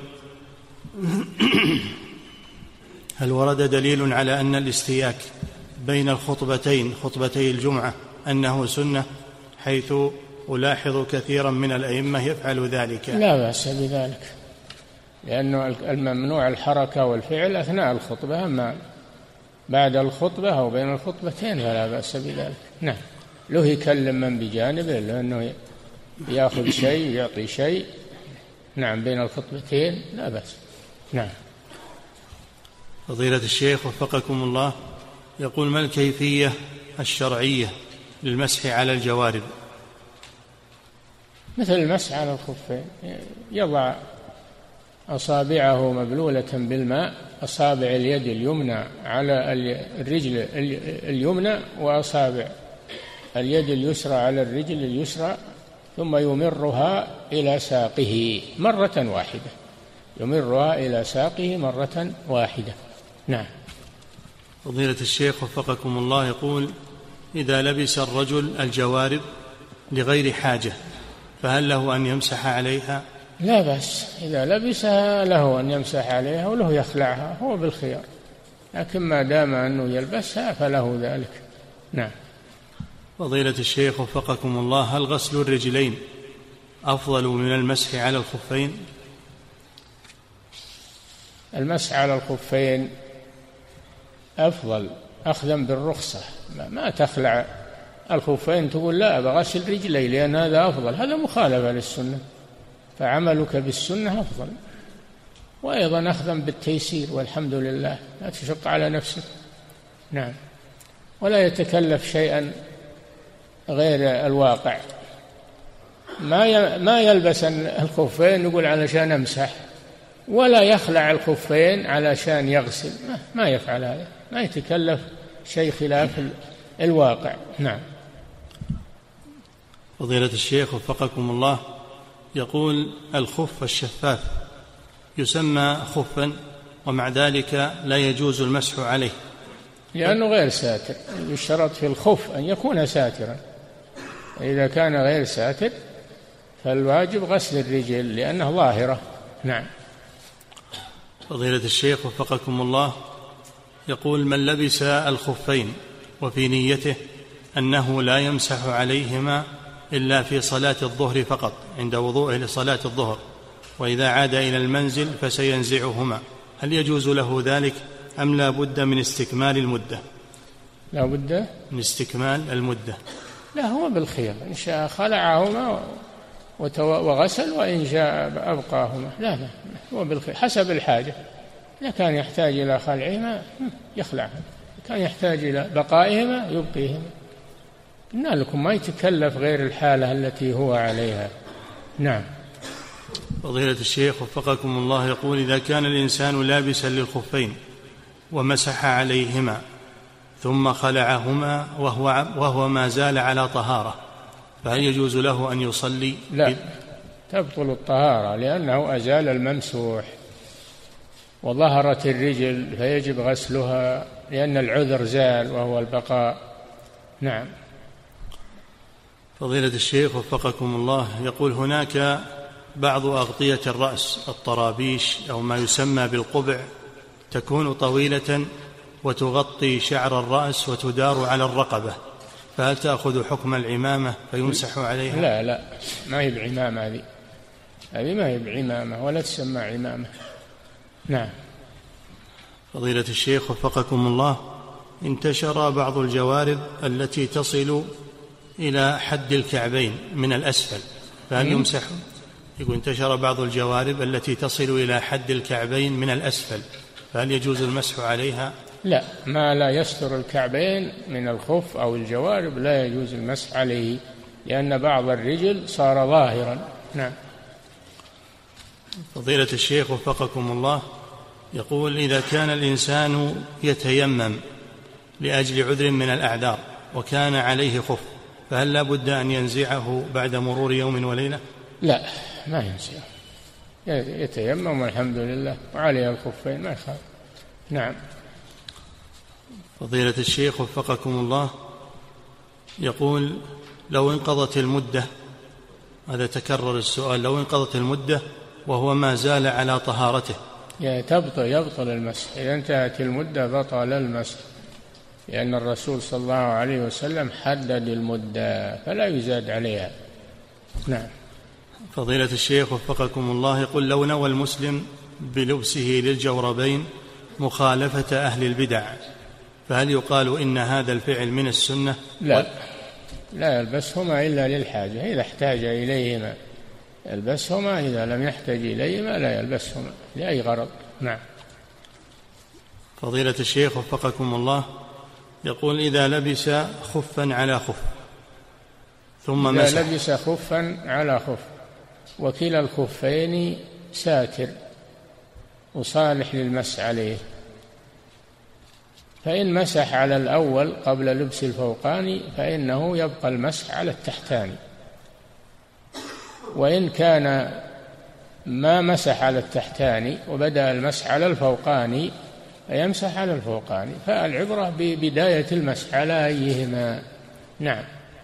هل ورد دليل على أن الاستياك بين الخطبتين خطبتي الجمعة أنه سنة، حيث ألاحظ كثيرا من الأئمة يفعل ذلك؟ لا بأس بذلك، لأنه الممنوع الحركة والفعل أثناء الخطبة، أما بعد الخطبة أو بين الخطبتين فلا بأس بذلك. نعم. له يكلم من بجانبه، لأنه يأخذ شيء ويعطي شيء. نعم. بين الخطبتين لا بأس. نعم. فضيلة الشيخ وفقكم الله، يقول: ما الكيفية الشرعية للمسح على الجوارب؟ مثل المسح على الخفين، يضع أصابعه مبلولة بالماء، أصابع اليد اليمنى على الرجل اليمنى، وأصابع اليد اليسرى على الرجل اليسرى، ثم يمرها إلى ساقه مرة واحدة يمرها إلى ساقه مرة واحدة. نعم. فضيلة الشيخ وفقكم الله، يقول: إذا لبس الرجل الجوارب لغير حاجة فهل له أن يمسح عليها؟ لا بأس، إذا لبسها له أن يمسح عليها وله يخلعها، هو بالخيار، لكن ما دام أنه يلبسها فله ذلك. نعم. فضيلة الشيخ وفقكم الله، هل غسل الرجلين أفضل من المسح على الخفين؟ المسح على الخفين أفضل أخذا بالرخصة، ما تخلع الخفين تقول لا بغسل رجلي لأن هذا أفضل، هذا مخالفة للسنة، فعملك بالسنة أفضل. وأيضا أخذا بالتيسير، والحمد لله، لا تشق على نفسك. نعم. ولا يتكلف شيئا غير الواقع، ما ما يلبس الخفين يقول علشان أمسح، ولا يخلع الخفين علشان يغسل، ما يفعل هذا، ما يتكلف شيء خلاف الواقع. نعم. فضيلة الشيخ وفقكم الله، يقول الخف الشفاف يسمى خفا ومع ذلك لا يجوز المسح عليه لأنه غير ساتر. يشترط في الخف أن يكون ساترا، إذا كان غير ساتر فالواجب غسل الرجل لأنه ظاهرة. نعم. فضيلة الشيخ وفقكم الله، يقول من لبس الخفين وفي نيته أنه لا يمسح عليهما إلا في صلاة الظهر فقط عند وضوءه لصلاة الظهر، وإذا عاد إلى المنزل فسينزعهما، هل يجوز له ذلك أم لا بد من استكمال المدة؟ لا بد من استكمال المدة. لا، هو بالخير، إن شاء خلعهما وغسل وإن شاء أبقاهما. لا لا، هو بالخير حسب الحاجة. إذا كان يحتاج إلى خلعهما يخلعهما، كان يحتاج إلى بقائهما يبقيهما. قلنا لكم ما يتكلف غير الحالة التي هو عليها. نعم. فضيلة الشيخ وفقكم الله، يقول إذا كان الإنسان لابسا للخفين ومسح عليهما ثم خلعهما وهو, وهو ما زال على طهارة، فهل يجوز له أن يصلي؟ لا، تبطل الطهارة لأنه أزال الممسوح، وظهرت الرجل فيجب غسلها لأن العذر زال وهو البقاء. نعم. فضيلة الشيخ وفقكم الله، يقول هناك بعض أغطية الرأس الطرابيش أو ما يسمى بالقبع تكون طويلة وتغطي شعر الرأس وتدار على الرقبة، فهل تأخذ حكم العمامة فيمسح عليها؟ لا لا، ما هي بعمامة هذه، هذه ما هي بعمامة ولا تسمى عمامة. نعم. فضيلة الشيخ وفقكم الله، انتشر بعض الجوارب التي تصل إلى حد الكعبين من الأسفل، فهل يمسح؟ يقول انتشر بعض الجوارب التي تصل إلى حد الكعبين من الأسفل، فهل يجوز المسح عليها؟ لا، ما لا يستر الكعبين من الخف أو الجوارب لا يجوز المسح عليه، لأن بعض الرجل صار ظاهرا. نعم. فضيلة الشيخ وفقكم الله، يقول إذا كان الإنسان يتيمم لأجل عذر من الأعذار وكان عليه خف، فهل لا بد أن ينزعه بعد مرور يوم وليلة؟ لا، ما ينزعه، يتيمم والحمد لله وعليه الخفين ما يخاف. نعم. فضيلة الشيخ وفقكم الله، يقول لو انقضت المدة، هذا تكرر السؤال، لو انقضت المدة وهو ما زال على طهارته تبطل يبطل المسح. إذا انتهت المدة بطل المسح، لأن الرسول صلى الله عليه وسلم حدد المدة فلا يزاد عليها. نعم. فضيلة الشيخ وفقكم الله، يقول لو نوى المسلم بلبسه للجوربين مخالفة أهل البدع، فهل يقال إن هذا الفعل من السنة؟ لا، لا يلبسهما إلا للحاجة، إذا احتاج إليهما يلبسهما، إذا لم يحتاج إليهما لا يلبسهما لأي غرض. نعم. فضيلة الشيخ وفقكم الله، يقول إذا لبس خفا على خف ثم إذا مسح لبس خفا على خف وكلا الخفين ساتر وصالح للمسح عليه، فإن مسح على الأول قبل لبس الفوقاني فإنه يبقى المسح على التحتاني، وإن كان ما مسح على التحتاني وبدأ المسح على الفوقاني فيمسح على الفوقاني، فالعبرة ببداية المسح على أيهما. نعم.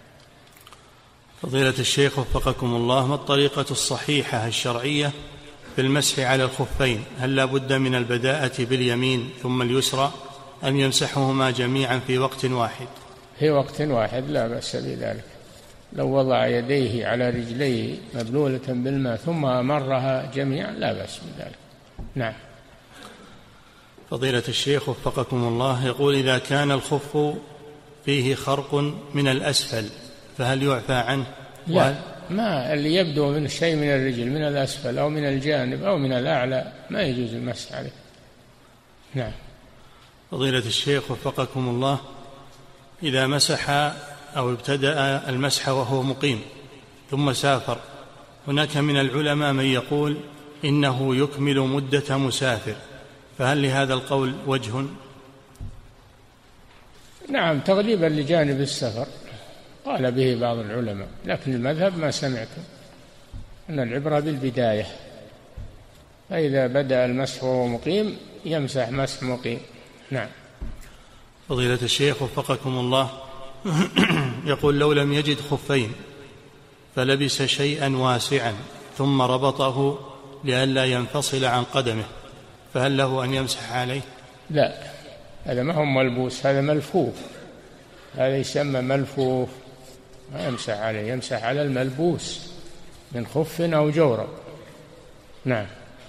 فضيلة الشيخ وفقكم الله، ما الطريقة الصحيحة الشرعية في المسح على الخفين؟ هل لا بد من البداءة باليمين ثم اليسرى أم يمسحهما جميعا في وقت واحد؟ في وقت واحد لا بأس بذلك، لو وضع يديه على رجليه مبلولة بالماء ثم أمرها جميعا لا بأس بذلك. نعم. فضيلة الشيخ وفقكم الله، يقول إذا كان الخف فيه خرق من الأسفل فهل يعفى عنه؟ لا، ما اللي يبدو من شيء من الرجل من الأسفل أو من الجانب أو من الأعلى ما يجوز المسح عليه. نعم. فضيلة الشيخ وفقكم الله، إذا مسح أو ابتدأ المسح وهو مقيم ثم سافر، هناك من العلماء من يقول إنه يكمل مدة مسافر، فهل لهذا القول وجه؟ نعم، تغليبا لجانب السفر، قال به بعض العلماء، لكن المذهب ما سمعت أن العبرة بالبداية، فإذا بدأ المسح وهو مقيم يمسح مسح مقيم. نعم. فضيلة الشيخ وفقكم الله، يقول: لو لم يجد خفين فلبس شيئا واسعا ثم ربطه لئلا ينفصل عن قدمه، فهل له أن يمسح عليه؟ لا، هذا ما هو ملبوس، هذا ملفوف، هذا يسمى ملفوف، ما يمسح عليه، يمسح على الملبوس من خف أو جورب. نعم.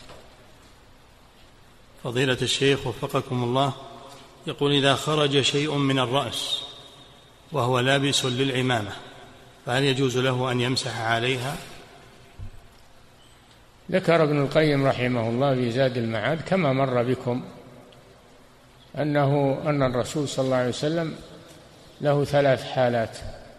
فضيلة الشيخ وفقكم الله، يقول: إذا خرج شيء من الرأس وهو لابس للعمامة فهل يجوز له أن يمسح عليها؟ ذكر ابن القيم رحمه الله في زاد المعاد كما مر بكم أنه أن الرسول صلى الله عليه وسلم له ثلاث حالات: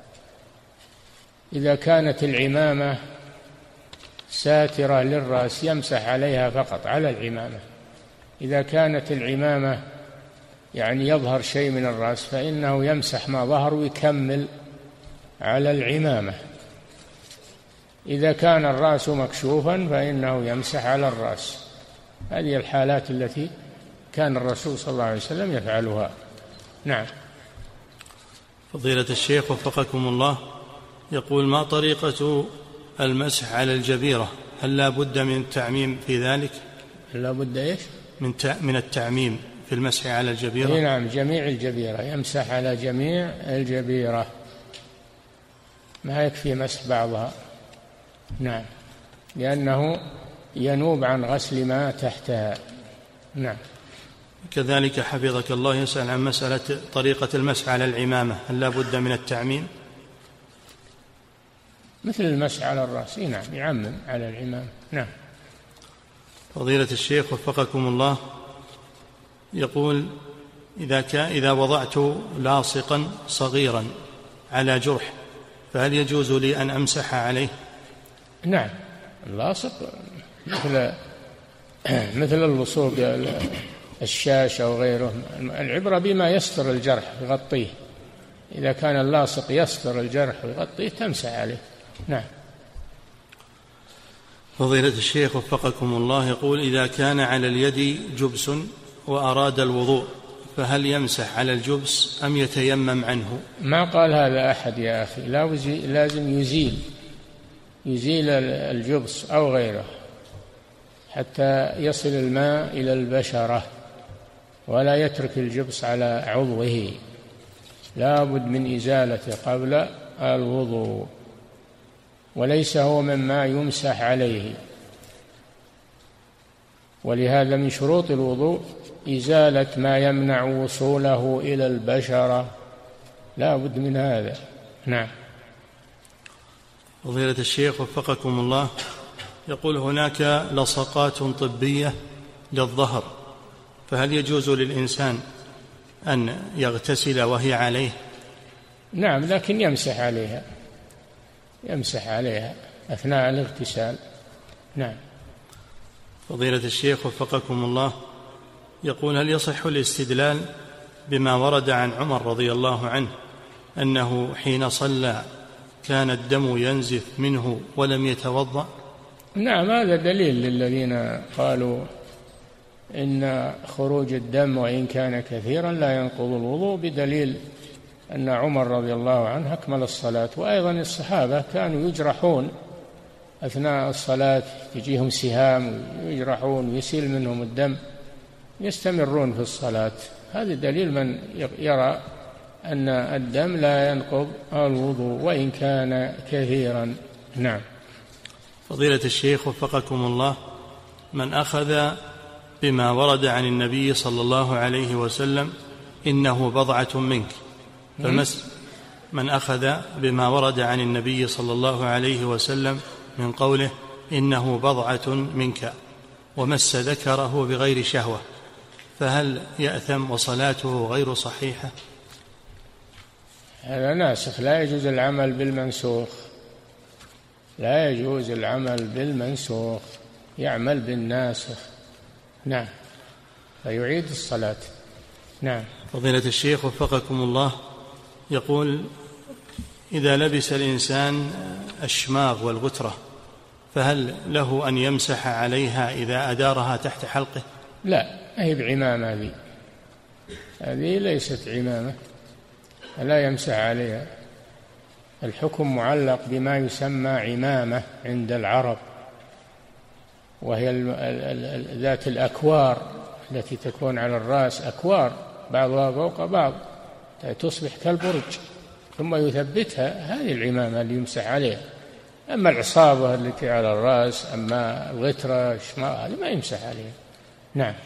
إذا كانت العمامة ساترة للرأس يمسح عليها فقط على العمامة، إذا كانت العمامة يعني يظهر شيء من الرأس فإنه يمسح ما ظهر ويكمل على العمامة، إذا كان الرأس مكشوفا فإنه يمسح على الرأس. هذه الحالات التي كان الرسول صلى الله عليه وسلم يفعلها. نعم. فضيلة الشيخ وفقكم الله، يقول: ما طريقة المسح على الجبيرة؟ هل لا بد من التعميم في ذلك؟ لا بد إيش؟ من من التعميم في المسح على الجبيرة؟ نعم، جميع الجبيرة، يمسح على جميع الجبيرة، ما يكفي مسح بعضها. نعم، لأنه ينوب عن غسل ما تحتها. نعم. كذلك حفظك الله يسأل عن مسألة طريقة المسح على العمامة، هل لا بد من التعميم؟ مثل المسح على الرأس. نعم، يعمم على العمامة. نعم. فضيلة الشيخ وفقكم الله، يقول: إذا كان إذا وضعت لاصقا صغيرا على جرح فهل يجوز لي أن أمسح عليه؟ نعم، اللاصق مثل مثل اللصوق الشاش أو غيره، العبرة بما يستر الجرح يغطيه، إذا كان اللاصق يستر الجرح ويغطيه تمسح عليه. نعم. فضيلة الشيخ وفقكم الله، يقول: إذا كان على اليد جبس وأراد الوضوء فهل يمسح على الجبس أم يتيمم عنه؟ ما قال هذا أحد يا أخي، لازم يزيل يزيل الجبس أو غيره حتى يصل الماء إلى البشرة، ولا يترك الجبس على عضوه، لا بد من إزالته قبل الوضوء، وليس هو مما يمسح عليه. ولهذا من شروط الوضوء إزالة ما يمنع وصوله إلى البشرة، لا بد من هذا. نعم. فضيلة الشيخ وفقكم الله، يقول: هناك لصقات طبية للظهر، فهل يجوز للإنسان أن يغتسل وهي عليه؟ نعم، لكن يمسح عليها يمسح عليها أثناء الاغتسال. نعم. فضيلة الشيخ وفقكم الله، يقول: هل يصح الاستدلال بما ورد عن عمر رضي الله عنه أنه حين صلى كان الدم ينزف منه ولم يتوضأ؟ نعم، هذا دليل للذين قالوا إن خروج الدم وإن كان كثيرا لا ينقض الوضوء، بدليل أن عمر رضي الله عنه أكمل الصلاة. وأيضا الصحابة كانوا يجرحون أثناء الصلاة، يجيهم سهام ويجرحون ويسيل منهم الدم، يستمرون في الصلاة. هذا دليل من يرى أن الدم لا ينقض الوضوء وإن كان كثيرا. نعم. فضيلة الشيخ وفقكم الله، من أخذ بما ورد عن النبي صلى الله عليه وسلم إنه بضعة منك، فمس من أخذ بما ورد عن النبي صلى الله عليه وسلم من قوله إنه بضعة منك ومس ذكره بغير شهوة، فهل يأثم وصلاته غير صحيحة؟ هذا ناسخ، لا يجوز العمل بالمنسوخ، لا يجوز العمل بالمنسوخ، يعمل بالناسخ. نعم، فيعيد الصلاة. نعم. فضيلة الشيخ وفقكم الله، يقول: إذا لبس الإنسان الشماغ والغترة فهل له أن يمسح عليها إذا أدارها تحت حلقه؟ لا، هي بعمامة هذه هذه ليست عمامة، لا يمسح عليها. الحكم معلق بما يسمى عمامة عند العرب، وهي ذات الأكوار التي تكون على الرأس، أكوار بعضها فوق بعض تصبح كالبرج ثم يثبتها، هذه العمامة اللي يمسح عليها. أما العصابة التي على الرأس، أما الغترة الشماغ، هذه ما يمسح عليها. نعم.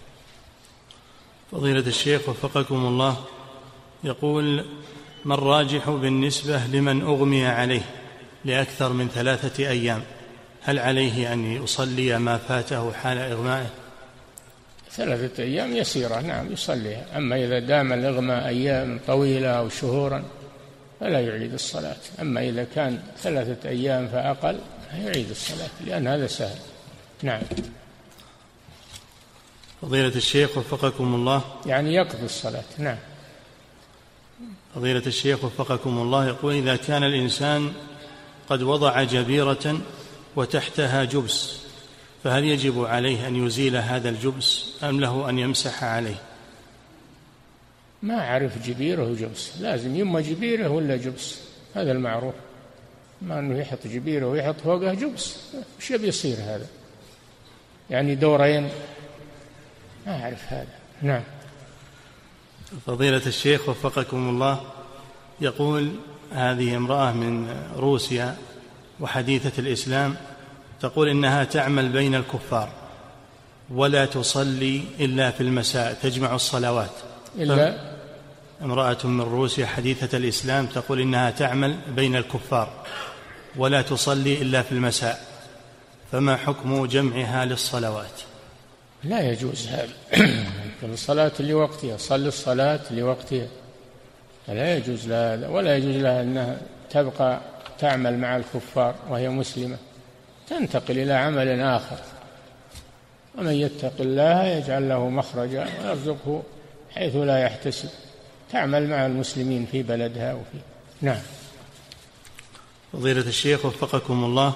فضيلة الشيخ وفقكم الله، يقول: ما الراجح بالنسبة لمن أغمي عليه لأكثر من ثلاثة أيام؟ هل عليه أن يصلي ما فاته حال إغمائه؟ ثلاثة أيام يسيرة، نعم يصليها. أما إذا دام الإغماء أيام طويلة أو شهورا فلا يعيد الصلاة. أما إذا كان ثلاثة أيام فأقل يعيد الصلاة، لأن هذا سهل. نعم. فضيلة الشيخ وفقكم الله، يعني يقضي الصلاة. نعم. فضيلة الشيخ وفقكم الله، يقول: إذا كان الإنسان قد وضع جبيرة وتحتها جبس فهل يجب عليه أن يزيل هذا الجبس أم له أن يمسح عليه؟ ما أعرف جبيره وجبس، لازم يما جبيره ولا جبس، هذا المعروف. ما أنه يحط جبيره ويحط فوقه جبس، وش بيصير هذا؟ يعني دورين؟ ما أعرف هذا. نعم. فضيلة الشيخ وفقكم الله، يقول: هذه امرأة من روسيا وحديثة الإسلام، تقول إنها تعمل بين الكفار ولا تصلي إلا في المساء، تجمع الصلوات إلا. امرأة من روسيا حديثة الإسلام تقول إنها تعمل بين الكفار ولا تصلي إلا في المساء، فما حكم جمعها للصلوات؟ لا يجوز هذا. الصلاة لوقتها، صلي الصلاة لوقتها، لا يجوز لها هذا، ولا يجوز لها أنها تبقى تعمل مع الكفار وهي مسلمة، تنتقل إلى عمل آخر. ومن يتق الله يجعل له مخرجا ويرزقه حيث لا يحتسب، تعمل مع المسلمين في بلدها وفي. نعم. فضيلة الشيخ وفقكم الله،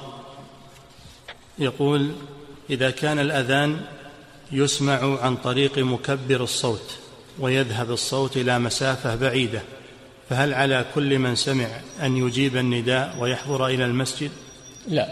يقول: إذا كان الأذان يسمع عن طريق مكبر الصوت ويذهب الصوت إلى مسافة بعيدة، فهل على كل من سمع أن يجيب النداء ويحضر إلى المسجد؟ لا،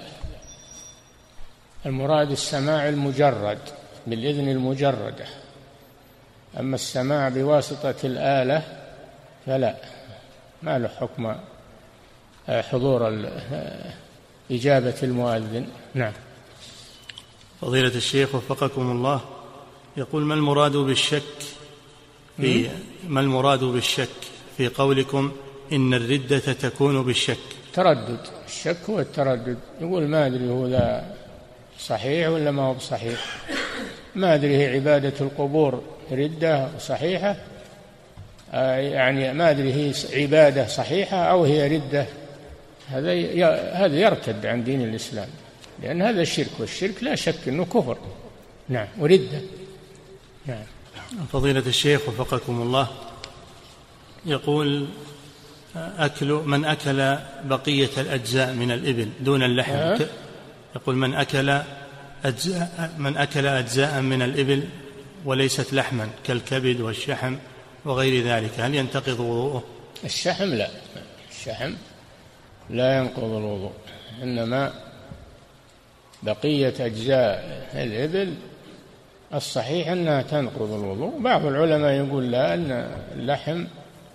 المراد السماع المجرد بالإذن المجردة، أما السماع بواسطة الآلة فلا، ما له حكم حضور إجابة المؤذن. نعم. فضيلة الشيخ وفقكم الله، يقول: ما المراد بالشك في ما المراد بالشك في قولكم إن الردة تكون بالشك؟ تردد، الشك هو التردد، يقول ما أدري هو ذا صحيح ولا ما هو بصحيح، ما أدري هي عبادة القبور ردة صحيحة، يعني ما أدري هي عبادة صحيحة أو هي ردة، هذا هذا يرتد عن دين الإسلام، لأن هذا الشرك، والشرك لا شك أنه كفر. نعم. وردة. نعم. فضيلة الشيخ وفقكم الله، يقول: أكل من أكل بقية الأجزاء من الإبل دون اللحم، أه؟ يقول: من أكل أجزاء من أكل أجزاء من الإبل وليست لحما كالكبد والشحم وغير ذلك، هل ينتقض وضوءه؟ الشحم لا، الشحم لا ينقض الوضوء، إنما بقية أجزاء الإبل الصحيح أنها تنقض الوضوء. بعض العلماء يقول لا، أن اللحم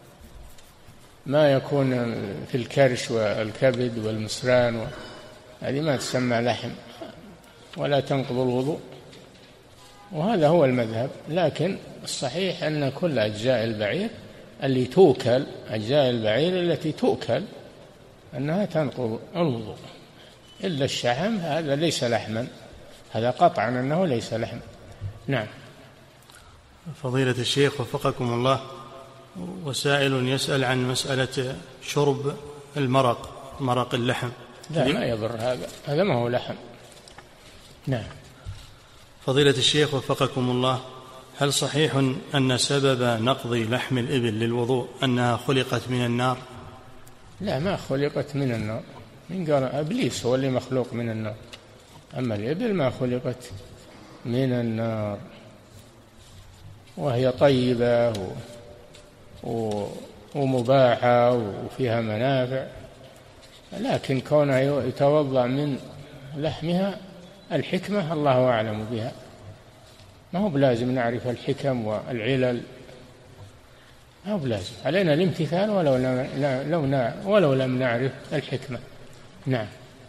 ما يكون في الكرش والكبد والمصران هذه ما تسمى لحم ولا تنقض الوضوء، وهذا هو المذهب. لكن الصحيح أن كل أجزاء البعير اللي توكل، أجزاء البعير التي توكل، أنها تنقض الوضوء، إلا الشحم هذا ليس لحما، هذا قطعا أنه ليس لحم. نعم. فضيلة الشيخ وفقكم الله، وسائل يسأل عن مسألة شرب المرق، مرق اللحم. لا، ما يضر هذا، هذا ما هو لحم. نعم. فضيلة الشيخ وفقكم الله، هل صحيح أن سبب نقض لحم الإبل للوضوء أنها خلقت من النار؟ لا، ما خلقت من النار. من قال إبليس هو اللي مخلوق من النار، أما الإبل ما خلقت من النار، وهي طيبة ومباحة وفيها منافع، لكن كونها يتوضأ من لحمها الحكمة الله أعلم بها، ما هو بلازم نعرف الحكم والعلل، ما هو بلازم، علينا الامتثال ولو لم ولو لم نعرف الحكمة. نعم.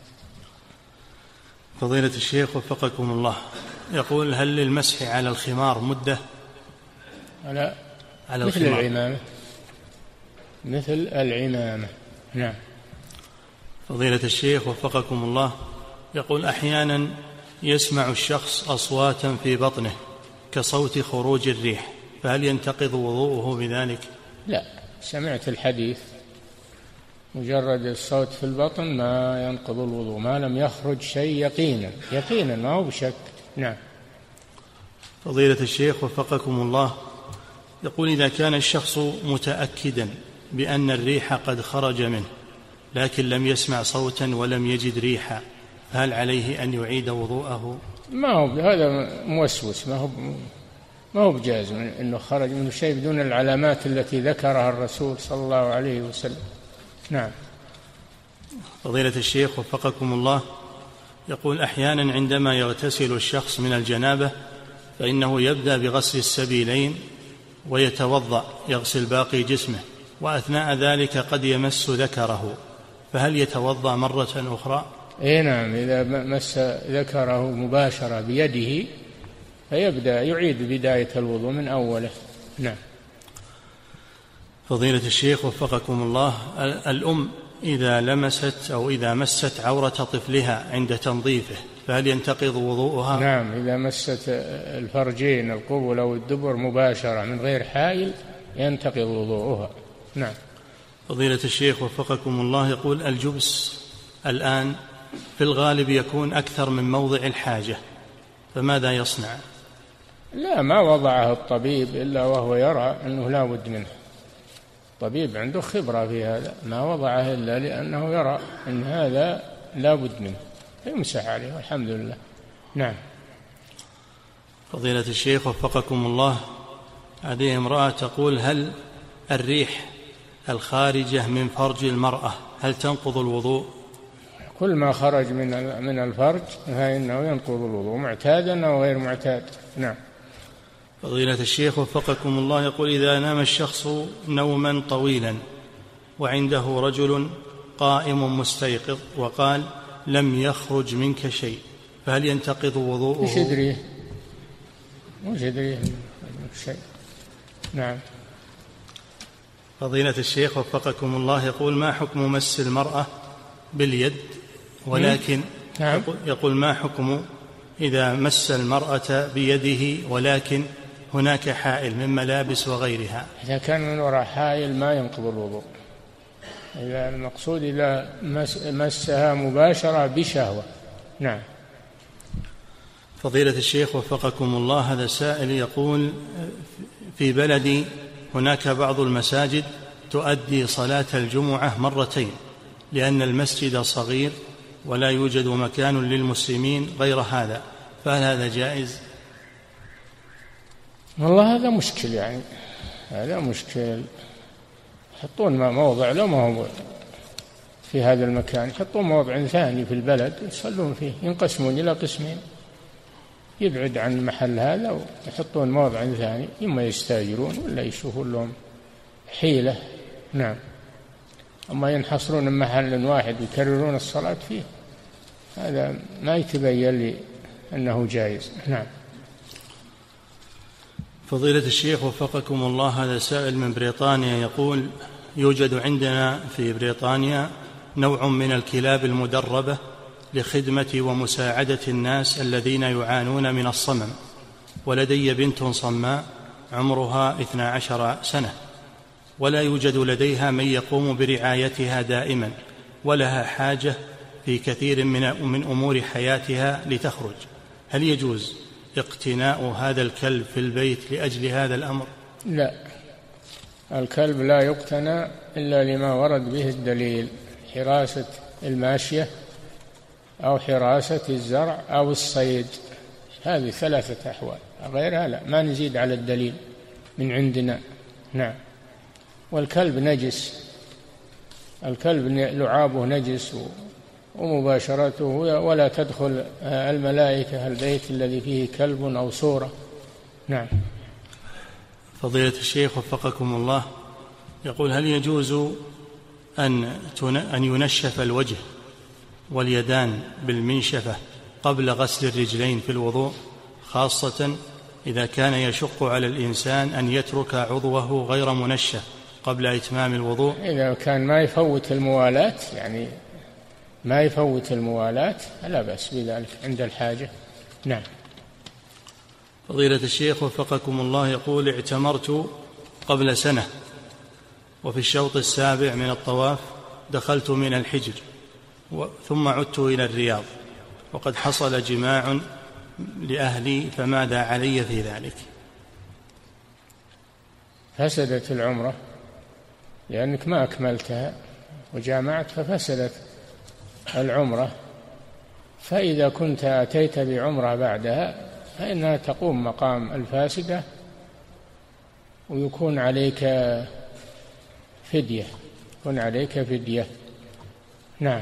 فضيلة الشيخ وفقكم الله، يقول: هل للمسح على الخمار مدة؟ على على مثل الخمار. العمامة، مثل العمامة. نعم. فضيلة الشيخ وفقكم الله، يقول: أحيانا يسمع الشخص أصواتا في بطنه كصوت خروج الريح، فهل ينتقض وضوءه بذلك؟ لا، سمعت الحديث، مجرد الصوت في البطن ما ينقض الوضوء ما لم يخرج شيء يقينا، يقينا ما هو بشك. نعم. فضيلة الشيخ وفقكم الله، يقول: إذا كان الشخص متأكدا بأن الريح قد خرج منه لكن لم يسمع صوتا ولم يجد ريحا، فهل عليه أن يعيد وضوءه؟ ما هو هذا موسوس، ما هو ما هو بجازم أنه خرج منه شيء بدون العلامات التي ذكرها الرسول صلى الله عليه وسلم. نعم. فضيلة الشيخ وفقكم الله، يقول: أحيانا عندما يغتسل الشخص من الجنابة فإنه يبدأ بغسل السبيلين ويتوضأ يغسل باقي جسمه، وأثناء ذلك قد يمس ذكره، فهل يتوضأ مرة أخرى؟ إيه نعم، إذا مس ذكره مباشرة بيده فيبدأ يعيد بداية الوضوء من أوله. نعم. فضيلة الشيخ وفقكم الله، الأم إذا لمست أو إذا مست عورة طفلها عند تنظيفه فهل ينتقض وضوءها؟ نعم، إذا مست الفرجين القبل أو الدبر مباشرة من غير حائل ينتقض وضوءها. نعم. فضيلة الشيخ وفقكم الله، يقول: الجبس الآن في الغالب يكون أكثر من موضع الحاجة، فماذا يصنع؟ لا، ما وضعه الطبيب إلا وهو يرى أنه لا بد منه، الطبيب عنده خبرة في هذا، ما وضعه إلا لأنه يرى أن هذا لا بد منه، يمسح عليه والحمد لله. نعم. فضيلة الشيخ وفقكم الله، هذه امرأة تقول: هل الريح الخارجة من فرج المرأة هل تنقض الوضوء؟ كل ما خرج من من الفرج فإنه ينقض الوضوء، معتادا أو غير معتاد. نعم. فضيلة الشيخ وفقكم الله، يقول: إذا نام الشخص نوما طويلا وعنده رجل قائم مستيقظ وقال: لم يخرج منك شيء، فهل ينتقض وضوءه؟ مش يدريه مش يدريه شيء. نعم. فضيلة الشيخ وفقكم الله، يقول: ما حكم مس المرأة باليد ولكن نعم. يقول: ما حكم إذا مس المرأة بيده ولكن هناك حائل من ملابس وغيرها؟ إذا كان من وراء حائل ما ينقض الوضوء، إذا المقصود إذا مس مسها مباشرة بشهوة. نعم. فضيلة الشيخ وفقكم الله، هذا سائل يقول: في بلدي هناك بعض المساجد تؤدي صلاة الجمعة مرتين لأن المسجد صغير ولا يوجد مكان للمسلمين غير هذا، فهل هذا جائز؟ والله هذا مشكل، يعني هذا مشكل، يحطون موضع لو ما هو في هذا المكان، يحطون موضع ثاني في البلد يصلون فيه، ينقسمون إلى قسمين، يبعد عن المحل هذا ويحطون موضع ثاني، إما يستاجرون ولا يشوفون لهم حيلة. نعم. أما ينحصرون محل واحد ويكررون الصلاة فيه، هذا ما يتبين لي أنه جائز. نعم. فضيلة الشيخ وفقكم الله، هذا سائل من بريطانيا يقول: يوجد عندنا في بريطانيا نوع من الكلاب المدربة لخدمة ومساعدة الناس الذين يعانون من الصمم، ولدي بنت صماء عمرها اثنى عشر سنة ولا يوجد لديها من يقوم برعايتها دائما، ولها حاجة في كثير من من أمور حياتها لتخرج، هل يجوز اقتناء هذا الكلب في البيت لأجل هذا الأمر؟ لا، الكلب لا يقتنى إلا لما ورد به الدليل: حراسة الماشية أو حراسة الزرع أو الصيد. هذه ثلاثة أحوال، غيرها لا، ما نزيد على الدليل من عندنا. نعم. والكلب نجس، الكلب لعابه نجس ومباشرته، ولا تدخل الملائكة البيت الذي فيه كلب أو صورة. نعم. فضيلة الشيخ وفقكم الله، يقول: هل يجوز أن أن ينشف الوجه واليدان بالمنشفة قبل غسل الرجلين في الوضوء، خاصة إذا كان يشق على الإنسان أن يترك عضوه غير منشف قبل إتمام الوضوء؟ إذا كان ما يفوت الموالاة، يعني ما يفوت الموالاة، لا بأس بذلك عند الحاجة. نعم. فضيلة الشيخ وفقكم الله، يقول: اعتمرت قبل سنة، وفي الشوط السابع من الطواف دخلت من الحجر ثم عدت إلى الرياض، وقد حصل جماع لأهلي، فماذا علي في ذلك؟ فسدت العمرة لأنك ما أكملتها وجامعت، ففسدت العمرة. فإذا كنت أتيت بعمرة بعدها فإنها تقوم مقام الفاسدة، ويكون عليك فدية، يكون عليك فدية. نعم.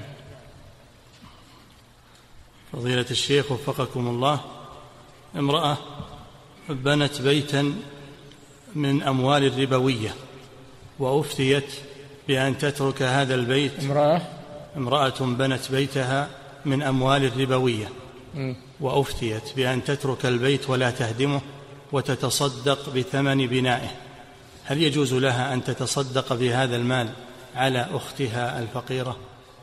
فضيلة الشيخ وفقكم الله، امرأة بنت بيتا من أموال الربوية، وأفتيت بأن تترك هذا البيت. امرأة امرأة بنت بيتها من أموال الربوية، م. وأفتيت بأن تترك البيت ولا تهدمه وتتصدق بثمن بنائه، هل يجوز لها أن تتصدق بهذا المال على أختها الفقيرة؟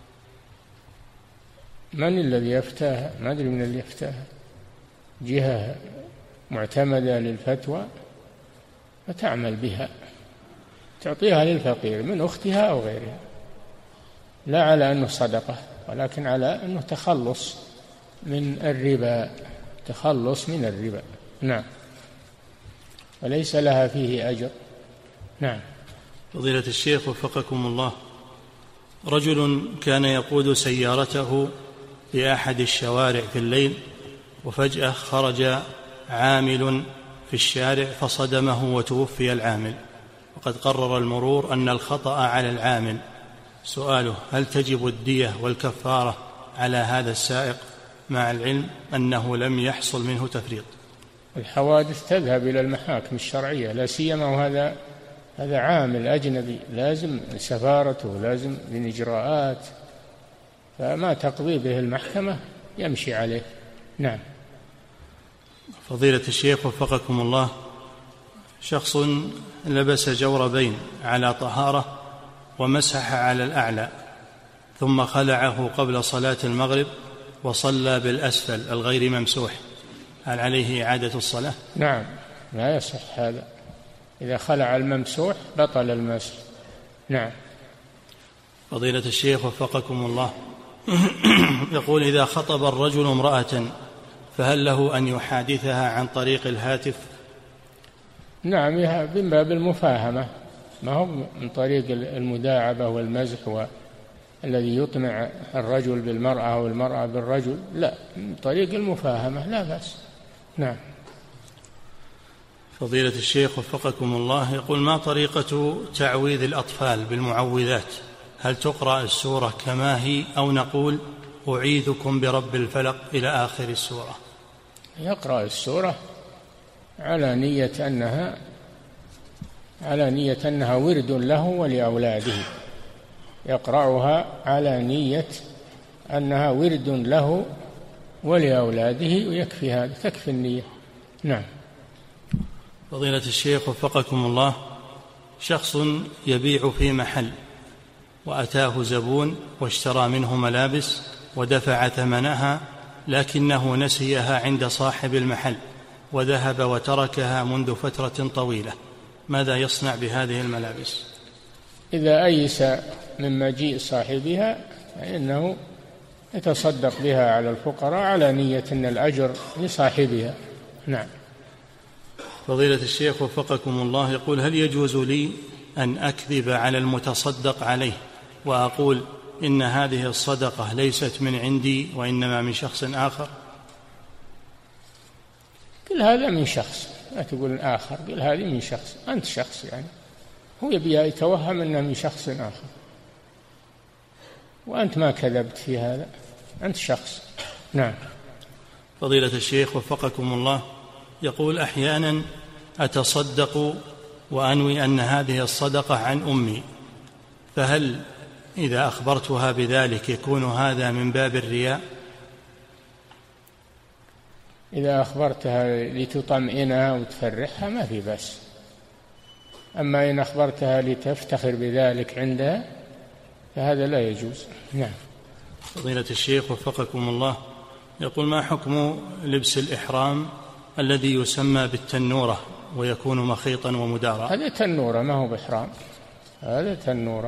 من الذي يفتاها؟ ما أدري من الذي يفتاها، جهة معتمدة للفتوى فتعمل بها، تعطيها للفقير من أختها أو غيرها، لا على أنه صدقة، ولكن على أنه تخلص من الربا، تخلص من الربا. نعم. وليس لها فيه أجر. نعم. فضيلة الشيخ وفقكم الله، رجل كان يقود سيارته في أحد الشوارع في الليل، وفجأة خرج عامل في الشارع فصدمه وتوفي العامل، وقد قرر المرور أن الخطأ على العامل. سؤاله: هل تجب الدية والكفارة على هذا السائق مع العلم أنه لم يحصل منه تفريط؟ الحوادث تذهب إلى المحاكم الشرعية، لا سيما وهذا هذا عامل أجنبي، لازم سفارته، لازم من إجراءات، فما تقضي به المحكمة يمشي عليه. نعم. فضيلة الشيخ وفقكم الله، شخص لبس جوربين على طهارة ومسح على الأعلى، ثم خلعه قبل صلاة المغرب وصلى بالأسفل الغير ممسوح، هل عليه إعادة الصلاة؟ نعم، لا يصح هذا، إذا خلع الممسوح بطل المسح. نعم. فضيلة الشيخ وفقكم الله، يقول: إذا خطب الرجل امرأة فهل له أن يحادثها عن طريق الهاتف؟ نعم، من باب المفاهمة، ما هو من طريق المداعبة والمزح والذي يطمع الرجل بالمرأة والمرأة بالرجل، لا، من طريق المفاهمة لا بأس. نعم. فضيلة الشيخ وفقكم الله، يقول: ما طريقة تعويذ الأطفال بالمعوذات؟ هل تقرأ السورة كما هي أو نقول أعيذكم برب الفلق إلى آخر السورة؟ يقرأ السورة على نية أنها على نية أنها ورد له ولأولاده، يقرأها على نية أنها ورد له ولأولاده، ويكفي هذا، تكفي النية. نعم. فضيلة الشيخ وفقكم الله، شخص يبيع في محل وأتاه زبون واشترى منه ملابس ودفع ثمنها، لكنه نسيها عند صاحب المحل وذهب وتركها منذ فترة طويلة، ماذا يصنع بهذه الملابس؟ إذا أيس من مجيء صاحبها فإنه يتصدق بها على الفقراء على نية أن الأجر لصاحبها. نعم. فضيلة الشيخ وفقكم الله، يقول: هل يجوز لي أن أكذب على المتصدق عليه وأقول إن هذه الصدقة ليست من عندي وإنما من شخص آخر؟ كل هذا من شخص، لا تقول آخر، قل هذه من شخص، أنت شخص، يعني هو يبي يتوهم أنه من شخص آخر، وأنت ما كذبت في هذا، أنت شخص. نعم. فضيلة الشيخ وفقكم الله، يقول أحيانا أتصدق وأنوي أن هذه الصدقة عن أمي، فهل إذا أخبرتها بذلك يكون هذا من باب الرياء؟ إذا أخبرتها لتطمئنها وتفرحها ما في بأس، أما إن أخبرتها لتفتخر بذلك عندها فهذا لا يجوز. نعم. فضيلة الشيخ وفقكم الله، يقول ما حكم لبس الإحرام الذي يسمى بالتنورة ويكون مخيطا ومدارا؟ هذا تنورة ما هو بإحرام، هذا تنورة،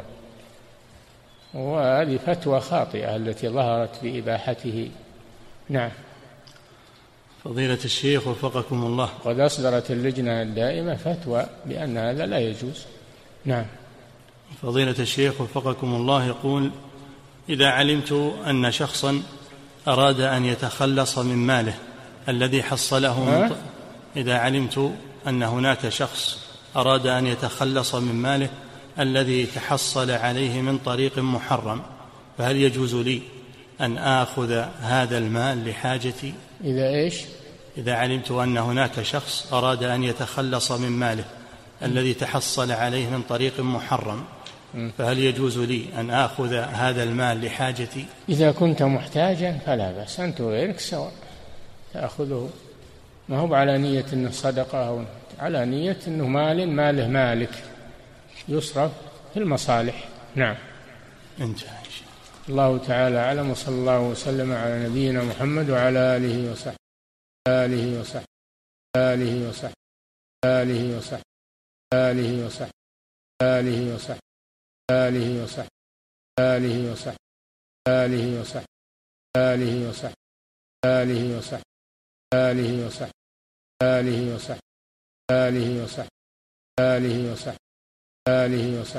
وهذه فتوى خاطئة التي ظهرت بإباحته. نعم. فضيلة الشيخ وفقكم الله، قد أصدرت اللجنة الدائمة فتوى بأن هذا لا يجوز. نعم. فضيلة الشيخ وفقكم الله، يقول إذا علمت أن شخصا أراد أن يتخلص من ماله الذي حصله من ط... إذا علمت أن هناك شخص أراد أن يتخلص من ماله الذي تحصل عليه من طريق محرم، فهل يجوز لي أن آخذ هذا المال لحاجتي؟ إذا إيش؟ إذا علمت أن هناك شخص أراد أن يتخلص من ماله الذي تحصل عليه من طريق محرم، فهل يجوز لي أن آخذ هذا المال لحاجتي؟ إذا كنت محتاجا فلا بأس، أنت وغيرك سواء تأخذه، ما هو على نية أنه صدقة، أو على نية أنه مال ماله مالك يصرف في المصالح. نعم. انتهى. الله تعالى أعلم، وصلى الله وسلم على نبينا محمد وعلى آله وصحبه آله وصحبه آله وصحبه آله وصحبه آله وصحبه آله وصحبه آله وصحبه آله وصحبه آله وصحبه آله وصحبه آله وصحبه آله وصحبه آله وصحبه آله وصحبه آله وصحبه آله وصحبه